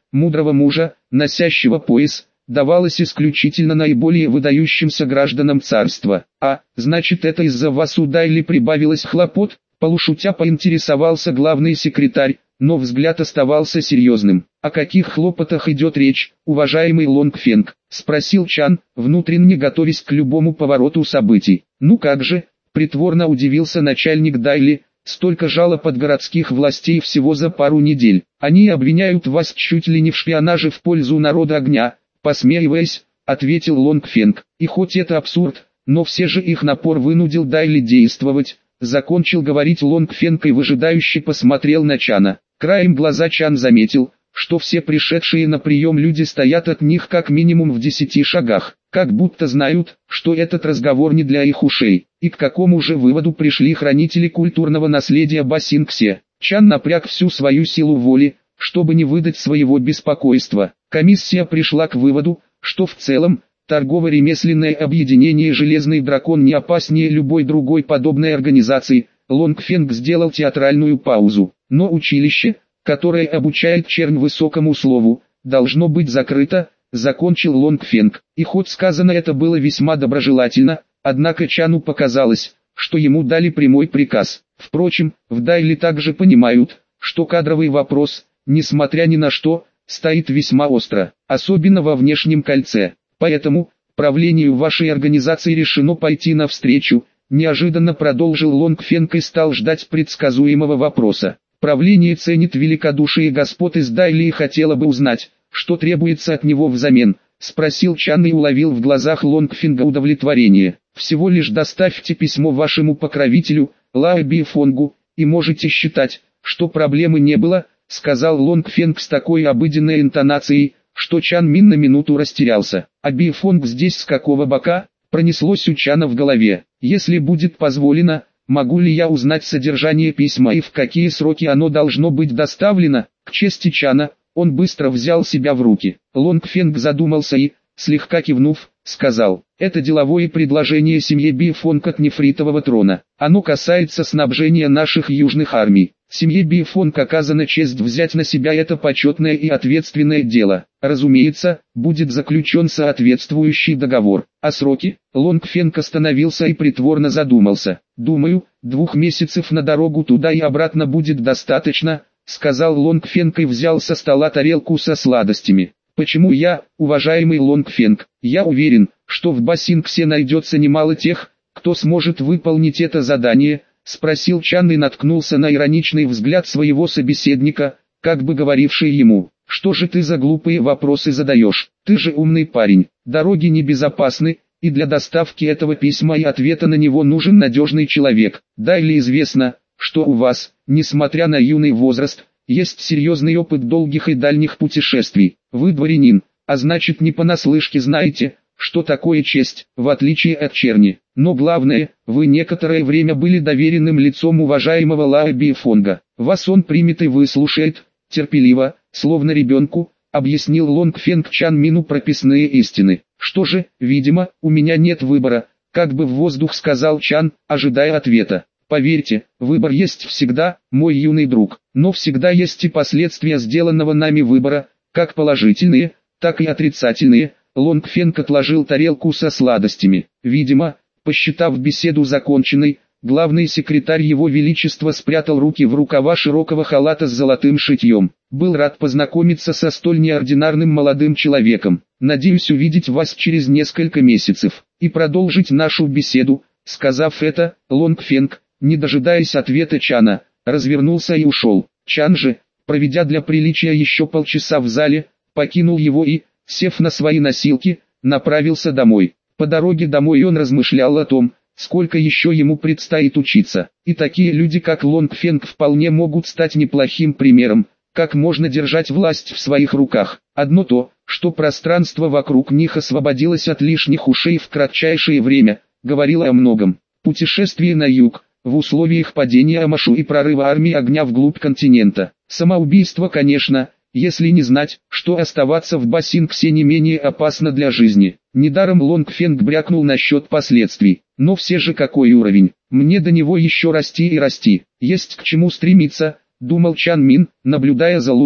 мудрого мужа, носящего пояс, давалось исключительно наиболее выдающимся гражданам царства. А, значит, это из-за вас у Дайли прибавилось хлопот? Полушутя поинтересовался главный секретарь, но взгляд оставался серьезным. «О каких хлопотах идет речь, уважаемый Лонгфенг?» – спросил Чан, внутренне готовясь к любому повороту событий. «Ну как же?» – притворно удивился начальник Дайли, «столько жалоб от городских властей всего за пару недель. Они обвиняют вас чуть ли не в шпионаже в пользу народа огня», – посмеиваясь, ответил Лонгфенг. «И хоть это абсурд, но все же их напор вынудил Дайли действовать». Закончил говорить Лонгфенг и выжидающе посмотрел на Чана. Краем глаза Чан заметил, что все пришедшие на прием люди стоят от них как минимум в десяти шагах, как будто знают, что этот разговор не для их ушей. И к какому же выводу пришли хранители культурного наследия Басингсе? Чан напряг всю свою силу воли, чтобы не выдать своего беспокойства. Комиссия пришла к выводу, что в целом, торгово-ремесленное объединение «Железный дракон» не опаснее любой другой подобной организации. Лонгфенг сделал театральную паузу. Но училище, которое обучает чернь высокому слову, должно быть закрыто, закончил Лонгфенг. И хоть сказано это было весьма доброжелательно, однако Чану показалось, что ему дали прямой приказ. Впрочем, в Дайли также понимают, что кадровый вопрос, несмотря ни на что, стоит весьма остро, особенно во внешнем кольце. Поэтому, правлению вашей организации решено пойти навстречу, неожиданно продолжил Лонгфенг и стал ждать предсказуемого вопроса. Правление ценит великодушие господ из Дайли и хотело бы узнать, что требуется от него взамен, спросил Чан и уловил в глазах Лонгфенга удовлетворение. Всего лишь доставьте письмо вашему покровителю, Лао Бифонгу, и можете считать, что проблемы не было, сказал Лонгфенг с такой обыденной интонацией, что Чан Мин на минуту растерялся. А Бифонг здесь с какого бока? Пронеслось у Чана в голове. Если будет позволено, могу ли я узнать содержание письма и в какие сроки оно должно быть доставлено? К чести Чана, он быстро взял себя в руки. Лонгфенг задумался и, слегка кивнув, сказал: «Это деловое предложение семье Бифонг от нефритового трона. Оно касается снабжения наших южных армий. Семье Бифонг оказана честь взять на себя это почетное и ответственное дело. Разумеется, будет заключен соответствующий договор. А сроки?» Лонгфенг остановился и притворно задумался. «Думаю, двух месяцев на дорогу туда и обратно будет достаточно», сказал Лонгфенг и взял со стола тарелку со сладостями. «Почему я, уважаемый Лонгфенг? Я уверен, что в Басингсе найдется немало тех, кто сможет выполнить это задание», спросил Чан и наткнулся на ироничный взгляд своего собеседника, как бы говоривший ему: «Что же ты за глупые вопросы задаешь? Ты же умный парень. Дороги небезопасны, и для доставки этого письма и ответа на него нужен надежный человек. Дайли известно, что у вас, несмотря на юный возраст, есть серьезный опыт долгих и дальних путешествий. Вы дворянин, а значит не понаслышке знаете, что такое честь, в отличие от черни. Но главное, вы некоторое время были доверенным лицом уважаемого Лао Бифонга. Вас он примет и выслушает, терпеливо, словно ребенку», объяснил Лонгфенг Чан Мину прописные истины. «Что же, видимо, у меня нет выбора», как бы в воздух сказал Чан, ожидая ответа. «Поверьте, выбор есть всегда, мой юный друг, но всегда есть и последствия сделанного нами выбора, как положительные, так и отрицательные». Лонгфенг отложил тарелку со сладостями. Видимо, посчитав беседу законченной, главный секретарь его величества спрятал руки в рукава широкого халата с золотым шитьем. «Был рад познакомиться со столь неординарным молодым человеком. Надеюсь увидеть вас через несколько месяцев и продолжить нашу беседу». Сказав это, Лонгфенг, не дожидаясь ответа Чана, развернулся и ушел. Чан же, проведя для приличия еще полчаса в зале, покинул его и, сев на свои носилки, направился домой. По дороге домой он размышлял о том, сколько еще ему предстоит учиться. И такие люди, как Лонгфенг, вполне могут стать неплохим примером, как можно держать власть в своих руках. Одно то, что пространство вокруг них освободилось от лишних ушей в кратчайшее время, говорило о многом. Путешествие на юг, в условиях падения Амашу и прорыва армии огня вглубь континента. Самоубийство, конечно, если не знать, что оставаться в Басингсе не менее опасно для жизни. Недаром Лонгфенг брякнул насчет последствий. Но все же какой уровень, мне до него еще расти и расти, есть к чему стремиться, думал Чан Мин, наблюдая за луной.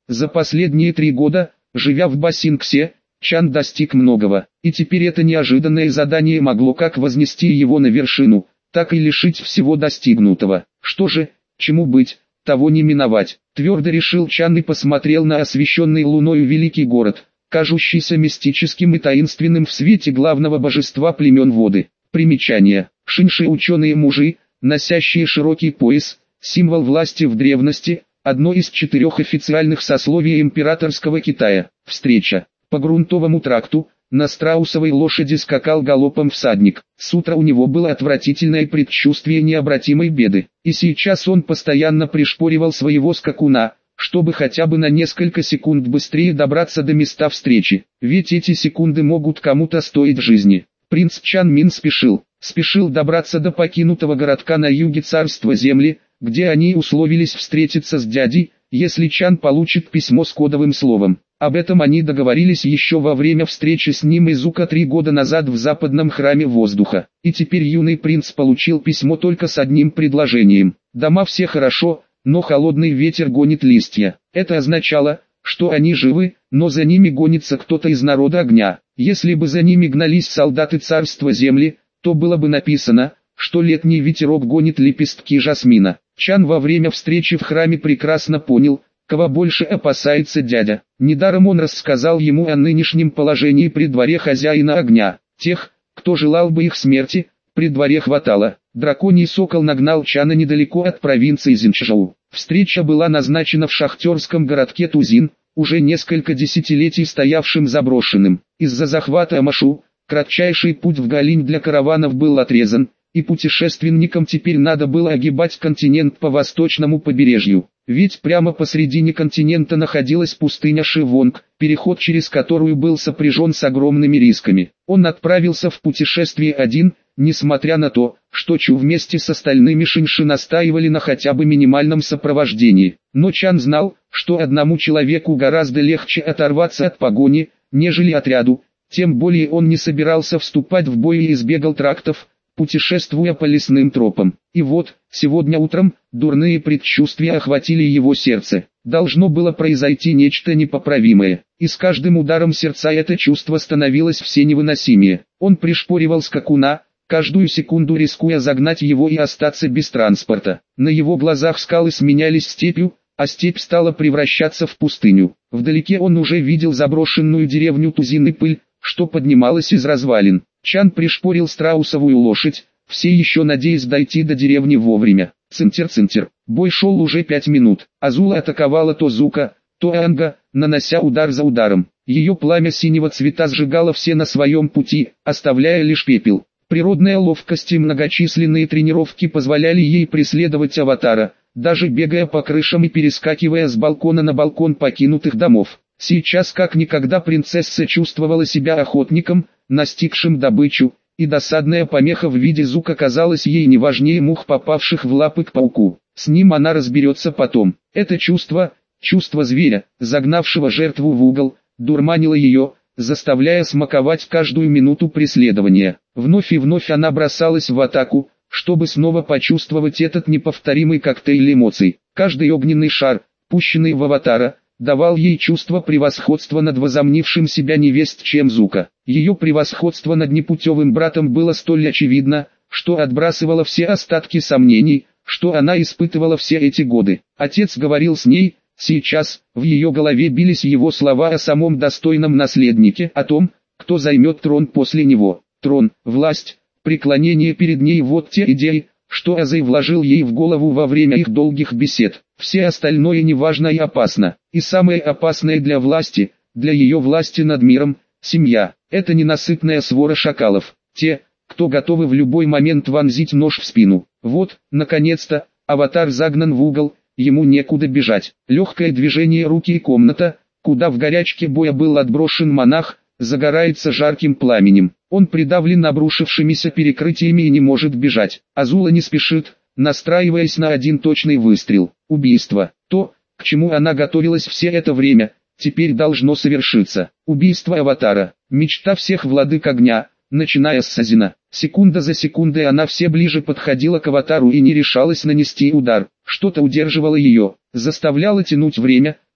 За последние три года, живя в Басингсе, Чан достиг многого, и теперь это неожиданное задание могло как вознести его на вершину, так и лишить всего достигнутого. Что же, чему быть, того не миновать, твердо решил Чан и посмотрел на освещенный луною великий город, кажущийся мистическим и таинственным в свете главного божества племен воды. Примечание. Шинши — ученые-мужи, носящие широкий пояс, символ власти в древности, одно из четырех официальных сословий императорского Китая. Встреча. По грунтовому тракту, на страусовой лошади скакал галопом всадник. С утра у него было отвратительное предчувствие необратимой беды, и сейчас он постоянно пришпоривал своего скакуна, чтобы хотя бы на несколько секунд быстрее добраться до места встречи, ведь эти секунды могут кому-то стоить жизни. Принц Чан Мин спешил, спешил добраться до покинутого городка на юге царства земли, где они условились встретиться с дядей, если Чан получит письмо с кодовым словом. Об этом они договорились еще во время встречи с ним и Зука три года назад в западном храме воздуха. И теперь юный принц получил письмо только с одним предложением. Дома все хорошо, но холодный ветер гонит листья. Это означало, что они живы, но за ними гонится кто-то из народа огня. Если бы за ними гнались солдаты царства земли, то было бы написано, что летний ветерок гонит лепестки жасмина. Чан во время встречи в храме прекрасно понял, кого больше опасается дядя. Недаром он рассказал ему о нынешнем положении при дворе хозяина огня. Тех, кто желал бы их смерти, при дворе хватало. Драконий сокол нагнал Чана недалеко от провинции Зинчжоу. Встреча была назначена в шахтерском городке Тузин, уже несколько десятилетий стоявшим заброшенным. Из-за захвата Амашу, кратчайший путь в Галинь для караванов был отрезан, и путешественникам теперь надо было огибать континент по восточному побережью. Ведь прямо посредине континента находилась пустыня Шивонг, переход через которую был сопряжен с огромными рисками. Он отправился в путешествие один, несмотря на то, что Чу вместе с остальными шинши настаивали на хотя бы минимальном сопровождении. Но Чан знал, что одному человеку гораздо легче оторваться от погони, нежели отряду, тем более он не собирался вступать в бой и избегал трактов, путешествуя по лесным тропам. И вот, сегодня утром, дурные предчувствия охватили его сердце. Должно было произойти нечто непоправимое, и с каждым ударом сердца это чувство становилось все невыносимее. Он пришпоривал скакуна, каждую секунду рискуя загнать его и остаться без транспорта. На его глазах скалы сменялись степью, а степь стала превращаться в пустыню. Вдалеке он уже видел заброшенную деревню Тузин и пыль, что поднималась из развалин. Чан пришпорил страусовую лошадь, все еще надеясь дойти до деревни вовремя. Цинтер-цинтер. Бой шел уже пять минут. Азула атаковала то Зука, то Анга, нанося удар за ударом. Ее пламя синего цвета сжигало все на своем пути, оставляя лишь пепел. Природная ловкость и многочисленные тренировки позволяли ей преследовать аватара, даже бегая по крышам и перескакивая с балкона на балкон покинутых домов. Сейчас как никогда принцесса чувствовала себя охотником, настигшим добычу, и досадная помеха в виде Зука казалась ей не важнее мух, попавших в лапы к пауку. С ним она разберется потом. Это чувство, чувство зверя, загнавшего жертву в угол, дурманило ее, заставляя смаковать каждую минуту преследования. Вновь и вновь она бросалась в атаку, чтобы снова почувствовать этот неповторимый коктейль эмоций. Каждый огненный шар, пущенный в аватара, давал ей чувство превосходства над возомнившим себя невесть чем Зука. Ее превосходство над непутевым братом было столь очевидно, что отбрасывало все остатки сомнений, что она испытывала все эти годы. Отец говорил с ней, сейчас, в ее голове бились его слова о самом достойном наследнике, о том, кто займет трон после него. Трон, власть, преклонение перед ней — вот те идеи, что Азей вложил ей в голову во время их долгих бесед. Все остальное неважно и опасно. И самое опасное для власти, для ее власти над миром, семья. Это ненасытная свора шакалов. Те, кто готовы в любой момент вонзить нож в спину. Вот, наконец-то, аватар загнан в угол, ему некуда бежать. Легкое движение руки и комната, куда в горячке боя был отброшен монах, загорается жарким пламенем. Он придавлен обрушившимися перекрытиями и не может бежать. Азула не спешит, настраиваясь на один точный выстрел. Убийство. То, к чему она готовилась все это время, теперь должно совершиться. Убийство аватара. Мечта всех владык огня, начиная с Сазина. Секунда за секундой она все ближе подходила к аватару и не решалась нанести удар. Что-то удерживало ее, заставляло тянуть время,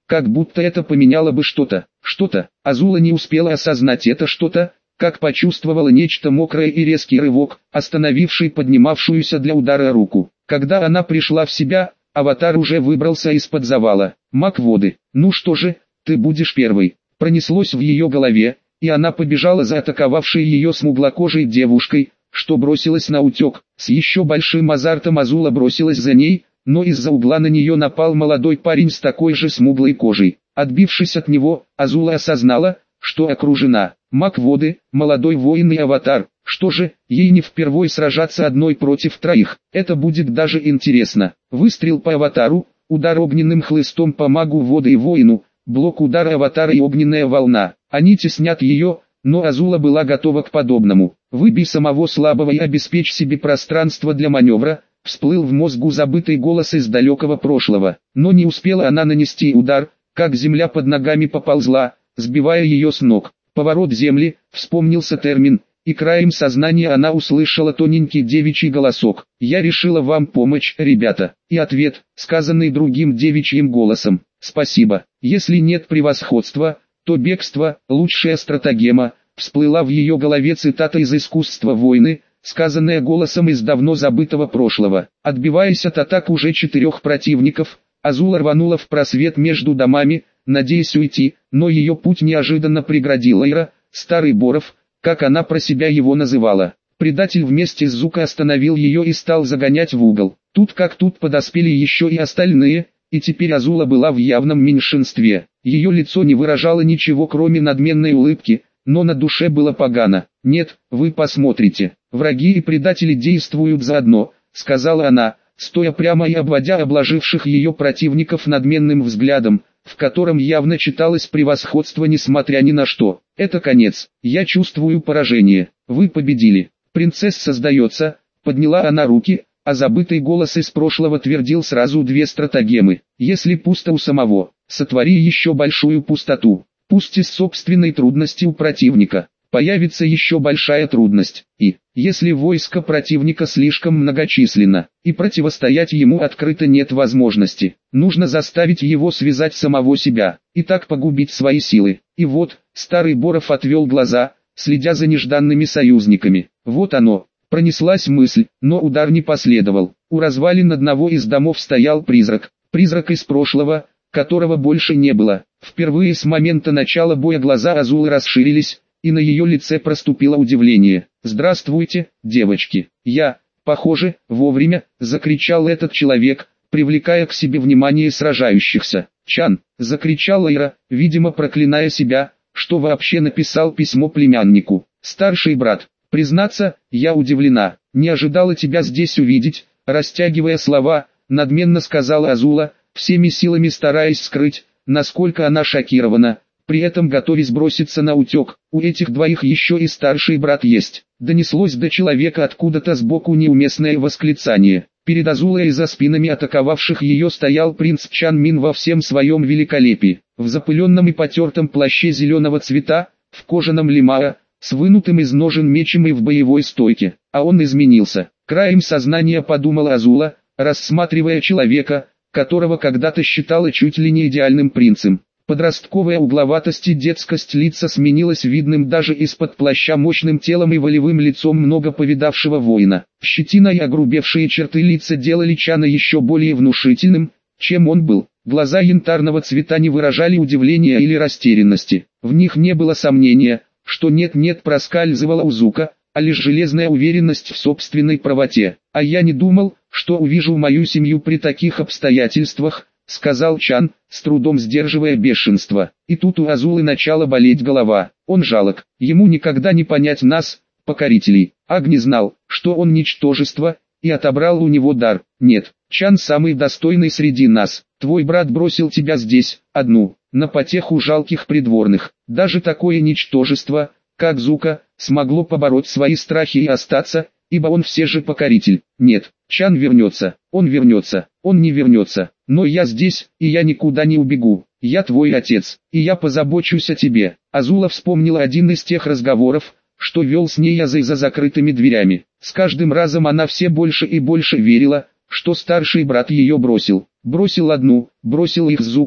как будто это поменяло бы что-то. Что-то. Азула не успела осознать это что-то, как почувствовала нечто мокрое и резкий рывок, остановивший поднимавшуюся для удара руку. Когда она пришла в себя, аватар уже выбрался из-под завала. Маг воды. «Ну что же, ты будешь первой», пронеслось в ее голове, и она побежала за атаковавшей ее смуглокожей девушкой, что бросилась на утек. С еще большим азартом Азула бросилась за ней, но из-за угла на нее напал молодой парень с такой же смуглой кожей. Отбившись от него, Азула осознала, что окружена. Маг воды, молодой воин и аватар. Что же, ей не впервой сражаться одной против троих. Это будет даже интересно. Выстрел по аватару, удар огненным хлыстом по магу воды и воину, блок удара аватара и огненная волна. Они теснят ее, но Азула была готова к подобному. «Выбей самого слабого и обеспечь себе пространство для маневра», всплыл в мозгу забытый голос из далекого прошлого. Но не успела она нанести удар, как земля под ногами поползла, сбивая ее с ног. «Поворот земли», вспомнился термин, и краем сознания она услышала тоненький девичий голосок. «Я решила вам помочь, ребята». И ответ, сказанный другим девичьим голосом: «Спасибо. Если нет превосходства, то бегство – лучшая стратегема». Всплыла в ее голове цитата из «Искусства войны», сказанная голосом из давно забытого прошлого. Отбиваясь от атак уже четырех противников, Азула рванула в просвет между домами, надеясь уйти, но ее путь неожиданно преградил Эйра, старый Боров, как она про себя его называла. Предатель вместе с Зука остановил ее и стал загонять в угол. Тут как тут подоспели еще и остальные, и теперь Азула была в явном меньшинстве. Ее лицо не выражало ничего кроме надменной улыбки, но на душе было погано. «Нет, вы посмотрите, враги и предатели действуют заодно», — сказала она, стоя прямо и обводя обложивших ее противников надменным взглядом, в котором явно читалось превосходство несмотря ни на что. «Это конец. Я чувствую поражение. Вы победили. Принцесса сдается», — подняла она руки, а забытый голос из прошлого твердил сразу две стратагемы. «Если пусто у самого, сотвори еще большую пустоту. Пусть из собственной трудности у противника появится еще большая трудность, и, если войско противника слишком многочисленно, и противостоять ему открыто нет возможности, нужно заставить его связать самого себя, и так погубить свои силы». И вот, старый Боров отвел глаза, следя за нежданными союзниками. Вот оно, пронеслась мысль, но удар не последовал. У развалин одного из домов стоял призрак, призрак из прошлого, которого больше не было. Впервые с момента начала боя глаза Азулы расширились, и на ее лице проступило удивление. «Здравствуйте, девочки. Я, похоже, вовремя», — закричал этот человек, привлекая к себе внимание сражающихся. «Чан», — закричала Ира, видимо проклиная себя, что вообще написал письмо племяннику. «Старший брат, признаться, я удивлена, не ожидала тебя здесь увидеть», — растягивая слова, надменно сказала Азула, всеми силами стараясь скрыть, насколько она шокирована, при этом готовясь броситься на утек. «У этих двоих еще и старший брат есть», — донеслось до человека откуда-то сбоку неуместное восклицание. Перед Азулой и за спинами атаковавших ее стоял принц Чан Мин во всем своем великолепии, в запыленном и потертом плаще зеленого цвета, в кожаном лимаа, с вынутым из ножен мечем и в боевой стойке. А он изменился. Краем сознания подумала Азула, рассматривая человека, которого когда-то считала чуть ли не идеальным принцем. Подростковая угловатость и детскость лица сменилась видным даже из-под плаща мощным телом и волевым лицом много повидавшего воина. Щетина и огрубевшие черты лица делали Чана еще более внушительным, чем он был. Глаза янтарного цвета не выражали удивления или растерянности. В них не было сомнения, что нет-нет проскальзывала у Зука, а лишь железная уверенность в собственной правоте. «А я не думал, что увижу мою семью при таких обстоятельствах», — сказал Чан, с трудом сдерживая бешенство. И тут у Азулы начала болеть голова. Он жалок, ему никогда не понять нас, покорителей. Агни знал, что он ничтожество, и отобрал у него дар. «Нет, Чан самый достойный среди нас. Твой брат бросил тебя здесь, одну, на потеху жалких придворных. Даже такое ничтожество, как Зука, смогло побороть свои страхи и остаться, ибо он все же покоритель. Нет, Чан вернется, он вернется, он не вернется. Но я здесь, и я никуда не убегу. Я твой отец, и я позабочусь о тебе». Азула вспомнила один из тех разговоров, что вел с ней Азай за закрытыми дверями. С каждым разом она все больше и больше верила, что старший брат ее бросил. Бросил одну, бросил их с Зука,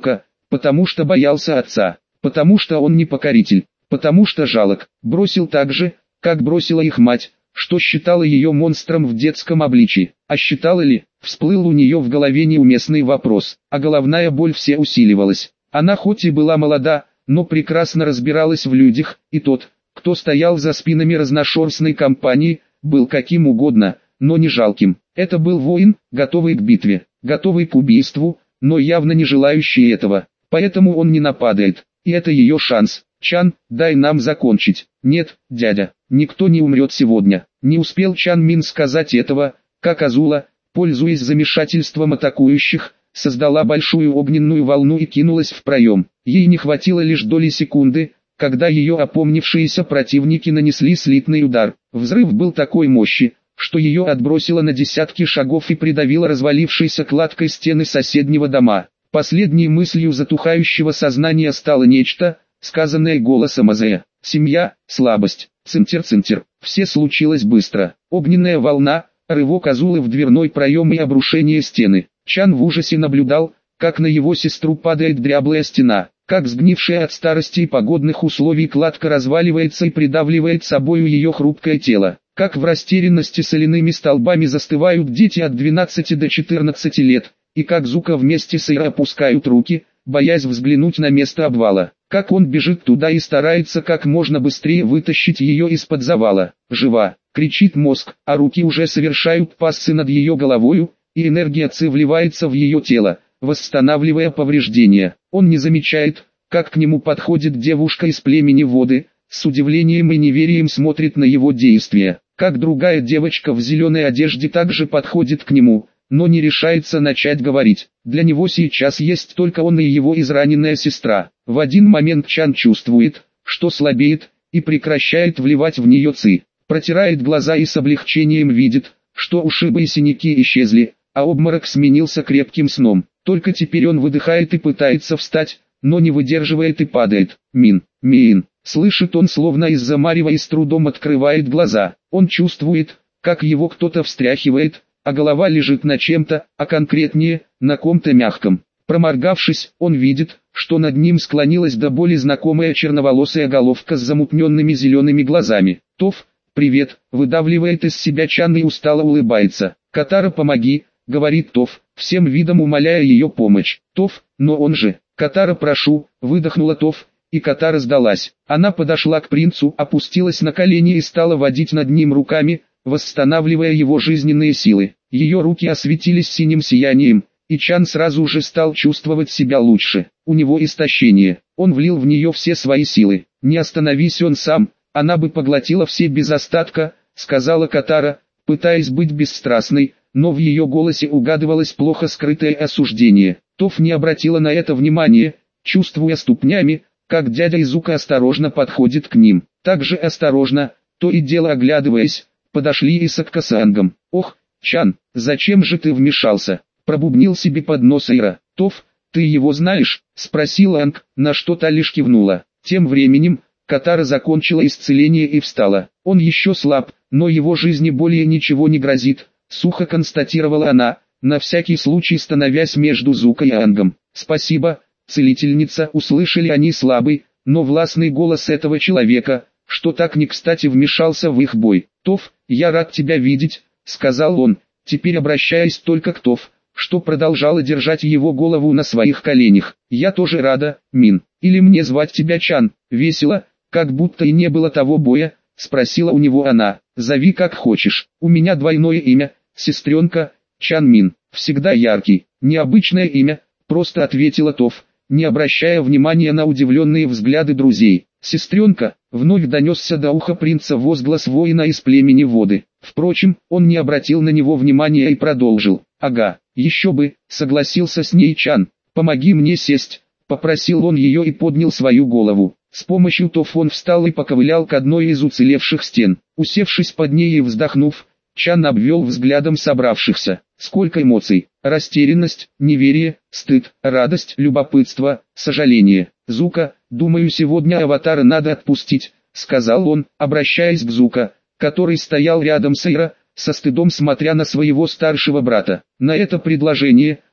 потому что боялся отца, потому что он непокоритель, потому что жалок, бросил так же, как бросила их мать, что считала ее монстром в детском обличии. А считала ли? Всплыл у нее в голове неуместный вопрос, а головная боль все усиливалась. Она хоть и была молода, но прекрасно разбиралась в людях, и тот, кто стоял за спинами разношерстной компании, был каким угодно, но не жалким. Это был воин, готовый к битве, готовый к убийству, но явно не желающий этого. Поэтому он не нападает, и это ее шанс. Чан, дай нам закончить. Нет, дядя, никто не умрет сегодня. Не успел Чан Мин сказать этого, как Азула, пользуясь замешательством атакующих, создала большую огненную волну и кинулась в проем. Ей не хватило лишь доли секунды, когда ее опомнившиеся противники нанесли слитный удар. Взрыв был такой мощи, что ее отбросило на десятки шагов и придавило развалившейся кладкой стены соседнего дома. Последней мыслью затухающего сознания стало нечто, сказанное голосом Азея. Семья, слабость, цинтер-цинтер. Все случилось быстро. Огненная волна, рывок Азулы в дверной проем и обрушение стены. Чан в ужасе наблюдал, как на его сестру падает дряблая стена, как сгнившая от старости и погодных условий кладка разваливается и придавливает собою ее хрупкое тело, как в растерянности соляными столбами застывают дети от двенадцати до четырнадцати лет, и как Зука вместе с Эйра опускают руки, боясь взглянуть на место обвала, как он бежит туда и старается как можно быстрее вытащить ее из-под завала. «Жива!» — кричит мозг, а руки уже совершают пассы над ее головою, и энергия Ци вливается в ее тело, восстанавливая повреждения. Он не замечает, как к нему подходит девушка из племени воды, с удивлением и неверием смотрит на его действия, как другая девочка в зеленой одежде также подходит к нему, но не решается начать говорить. Для него сейчас есть только он и его израненная сестра. В один момент Чан чувствует, что слабеет, и прекращает вливать в нее Ци. Протирает глаза и с облегчением видит, что ушибы и синяки исчезли, а обморок сменился крепким сном. Только теперь он выдыхает и пытается встать, но не выдерживает и падает. Мин, Мин, слышит он словно из-за марева и с трудом открывает глаза. Он чувствует, как его кто-то встряхивает, а голова лежит на чем-то, а конкретнее, на ком-то мягком. Проморгавшись, он видит, что над ним склонилась до боли знакомая черноволосая головка с замутненными зелеными глазами. «Тоф, привет», выдавливает из себя Чан и устало улыбается. «Катара, помоги», говорит Тоф, всем видом умоляя ее помощь. «Тоф, но он же...» «Катара, прошу», выдохнула Тоф, и Катара сдалась. Она подошла к принцу, опустилась на колени и стала водить над ним руками, восстанавливая его жизненные силы. Ее руки осветились синим сиянием, и Чан сразу же стал чувствовать себя лучше. У него истощение, он влил в нее все свои силы. «Не остановись он сам, она бы поглотила все без остатка», сказала Катара, пытаясь быть бесстрастной, но в ее голосе угадывалось плохо скрытое осуждение. Тоф не обратила на это внимания, чувствуя ступнями, как дядя Изука осторожно подходит к ним. Так же осторожно, то и дело оглядываясь, подошли и с Аккасангом. «Ох, Чан, зачем же ты вмешался?» пробубнил себе под нос Эйра. «Тоф, ты его знаешь?» спросил Анг, на что та лишь кивнула. Тем временем, Катара закончила исцеление и встала. «Он еще слаб, но его жизни более ничего не грозит», сухо констатировала она, на всякий случай становясь между Зукой и Ангом. «Спасибо, целительница», услышали они слабый, но властный голос этого человека, что так не кстати вмешался в их бой. «Тоф, я рад тебя видеть», сказал он, теперь обращаясь только к Тоф, что продолжала держать его голову на своих коленях. «Я тоже рада, Мин. Или мне звать тебя Чан?» Весело, как будто и не было того боя, спросила у него она. «Зови как хочешь, у меня двойное имя, сестренка, Чан Мин. Всегда яркий, необычное имя», просто ответила Тоф, не обращая внимания на удивленные взгляды друзей. «Сестренка», вновь донесся до уха принца возглас воина из племени воды. Впрочем, он не обратил на него внимания и продолжил. «Ага, еще бы», согласился с ней Чан. «Помоги мне сесть», попросил он ее и поднял свою голову. С помощью Тоф он встал и поковылял к одной из уцелевших стен. Усевшись под ней и вздохнув, Чан обвел взглядом собравшихся. Сколько эмоций: растерянность, неверие, стыд, радость, любопытство, сожаление. «Зука, думаю, сегодня аватара надо отпустить», сказал он, обращаясь к Зука, который стоял рядом с Эйра, со стыдом смотря на своего старшего брата. На это предложение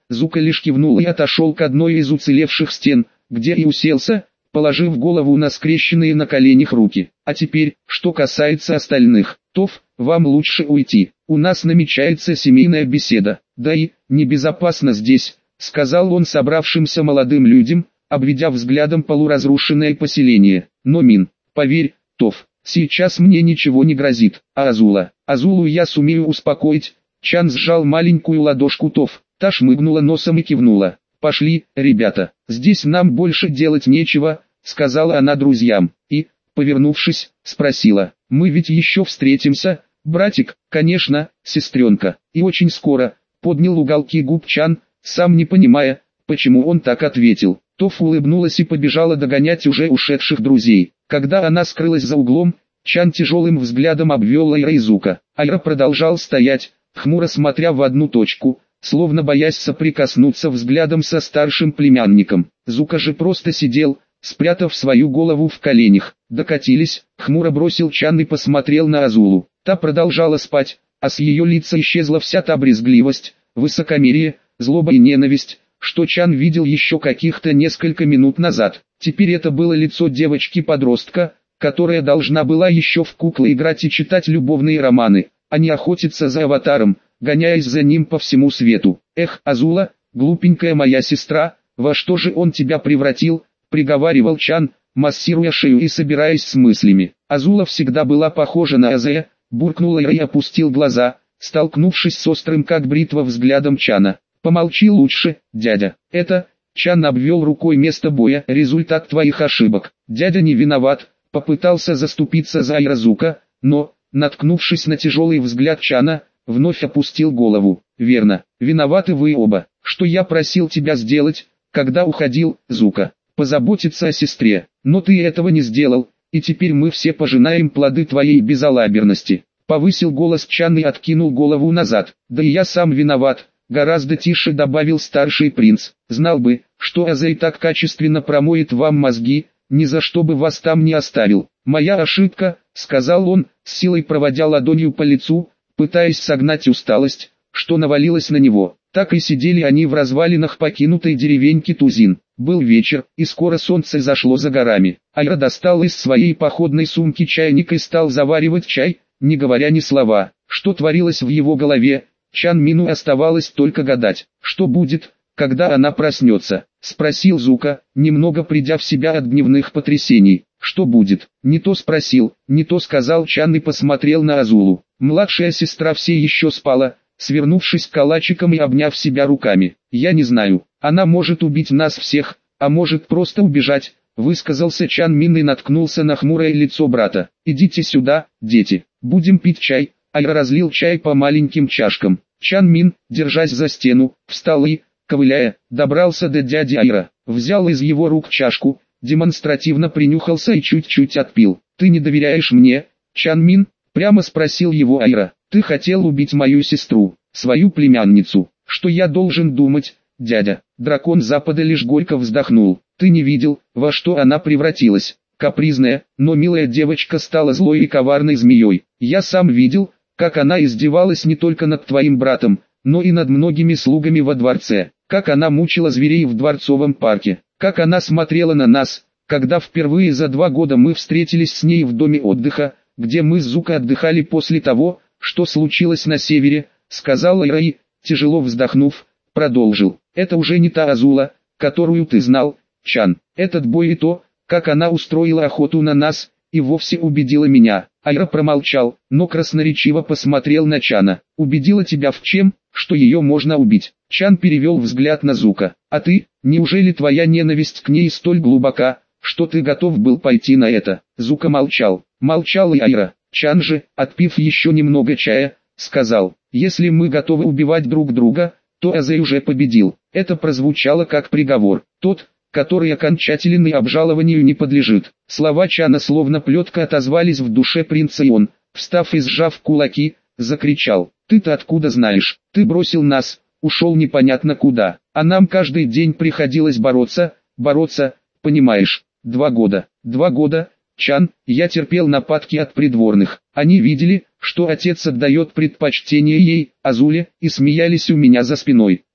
Зука лишь кивнул и отошел к одной из уцелевших стен, где и уселся, положив голову на скрещенные на коленях руки. А теперь, что касается остальных, Тов, вам лучше уйти. У нас намечается семейная беседа. Да и, небезопасно здесь, сказал он собравшимся молодым людям, обведя взглядом полуразрушенное поселение. Но Мин, поверь, Тов, сейчас мне ничего не грозит. А Азула, Азулу я сумею успокоить. Чан сжал маленькую ладошку Тов, та шмыгнула носом и кивнула. «Пошли, ребята, здесь нам больше делать нечего», — сказала она друзьям, и, повернувшись, спросила, «Мы ведь еще встретимся, братик?» «Конечно, сестренка, и очень скоро», — поднял уголки губ Чан, сам не понимая, почему он так ответил. Тов улыбнулась и побежала догонять уже ушедших друзей. Когда она скрылась за углом, Чан тяжелым взглядом обвел Айра и Зука. Айра продолжал стоять, хмуро смотря в одну точку, словно боясь соприкоснуться взглядом со старшим племянником. Зука же просто сидел, спрятав свою голову в коленях. Докатились, хмуро бросил Чан и посмотрел на Азулу. Та продолжала спать, а с ее лица исчезла вся та брезгливость, высокомерие, злоба и ненависть, что Чан видел еще каких-то несколько минут назад. Теперь это было лицо девочки-подростка, которая должна была еще в куклы играть и читать любовные романы, а не охотиться за аватаром, гоняясь за ним по всему свету. «Эх, Азула, глупенькая моя сестра, во что же он тебя превратил?» — приговаривал Чан, массируя шею и собираясь с мыслями. Азула всегда была похожа на Азея, буркнул Айра и опустил глаза, столкнувшись с острым как бритва взглядом Чана. «Помолчи лучше, дядя. Это...» — Чан обвел рукой место боя. «Результат твоих ошибок. Дядя не виноват», — попытался заступиться за Айра Зука, но, наткнувшись на тяжелый взгляд Чана, вновь опустил голову. «Верно, виноваты вы оба. Что я просил тебя сделать, когда уходил, Зука? Позаботиться о сестре. Но ты этого не сделал, и теперь мы все пожинаем плоды твоей безалаберности». Повысил голос Чан и откинул голову назад. «Да и я сам виноват», — гораздо тише добавил старший принц. «Знал бы, что Азей так качественно промоет вам мозги, ни за что бы вас там не оставил. Моя ошибка», — сказал он, с силой проводя ладонью по лицу, пытаясь согнать усталость, что навалилась на него. Так и сидели они в развалинах покинутой деревеньки Тузин. Был вечер, и скоро солнце зашло за горами. Айра достал из своей походной сумки чайник и стал заваривать чай, не говоря ни слова. Что творилось в его голове, Чан Мину оставалось только гадать. «Что будет, когда она проснется?» — спросил Зука, немного придя в себя от дневных потрясений. «Что будет?» Не то спросил, не то сказал Чан и посмотрел на Азулу. Младшая сестра все еще спала, свернувшись калачиком и обняв себя руками. «Я не знаю, она может убить нас всех, а может просто убежать», — высказался Чан Мин и наткнулся на хмурое лицо брата. «Идите сюда, дети, будем пить чай». Айра разлил чай по маленьким чашкам. Чан Мин, держась за стену, встал и, ковыляя, добрался до дяди Айра, взял из его рук чашку, демонстративно принюхался и чуть-чуть отпил. «Ты не доверяешь мне, Чан Мин?» — прямо спросил его Айра. «Ты хотел убить мою сестру, свою племянницу. Что я должен думать, дядя?» Дракон Запада лишь горько вздохнул. «Ты не видел, во что она превратилась. Капризная, но милая девочка стала злой и коварной змеей. Я сам видел, как она издевалась не только над твоим братом, но и над многими слугами во дворце, как она мучила зверей в дворцовом парке, как она смотрела на нас, когда впервые за два года мы встретились с ней в доме отдыха, где мы с Зука отдыхали после того, что случилось на севере», — сказал Айра и, тяжело вздохнув, продолжил. «Это уже не та Азула, которую ты знал, Чан. Этот бой и то, как она устроила охоту на нас, и вовсе убедила меня». Айра промолчал, но красноречиво посмотрел на Чана. «Убедила тебя в чем, что ее можно убить?» Чан перевел взгляд на Зука. «А ты, неужели твоя ненависть к ней столь глубока, что ты готов был пойти на это?» Зука молчал. Молчал и Айра. Чан же, отпив еще немного чая, сказал: «Если мы готовы убивать друг друга, то Азей уже победил». Это прозвучало как приговор, тот, который окончателен и обжалованию не подлежит. Слова Чана словно плетка отозвались в душе принца, и он, встав и сжав кулаки, закричал: «Ты-то откуда знаешь? Ты бросил нас, ушел непонятно куда, а нам каждый день приходилось бороться, бороться, понимаешь? Два года, два года, Чан, я терпел нападки от придворных. Они видели, что отец отдает предпочтение ей, Азуле, и смеялись у меня за спиной.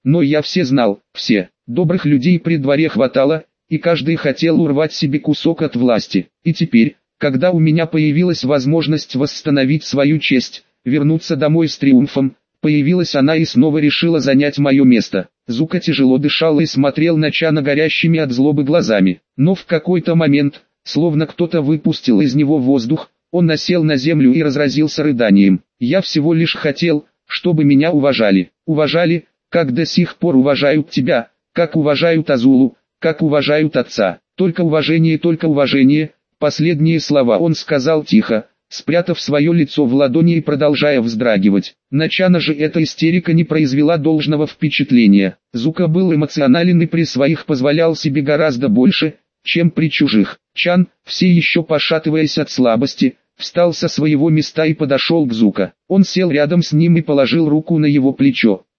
Но я все знал, все. Добрых людей при дворе хватало, и каждый хотел урвать себе кусок от власти. И теперь, когда у меня появилась возможность восстановить свою честь, вернуться домой с триумфом, появилась она и снова решила занять мое место. Зука тяжело дышал и смотрел на Чана горящими от злобы глазами. Но в какой-то момент, словно кто-то выпустил из него воздух, он осел на землю и разразился рыданием. Я всего лишь хотел, чтобы меня уважали. Уважали, как до сих пор уважают тебя, как уважают Азулу, как уважают отца. Только уважение, только уважение. Последние слова он сказал тихо, спрятав свое лицо в ладони и продолжая вздрагивать. На Чана же эта истерика не произвела должного впечатления. Зука был эмоционален и при своих позволял себе гораздо больше, чем при чужих. Чан, все еще пошатываясь от слабости, встал со своего места и подошел к Зука. Он сел рядом с ним и положил руку на его плечо.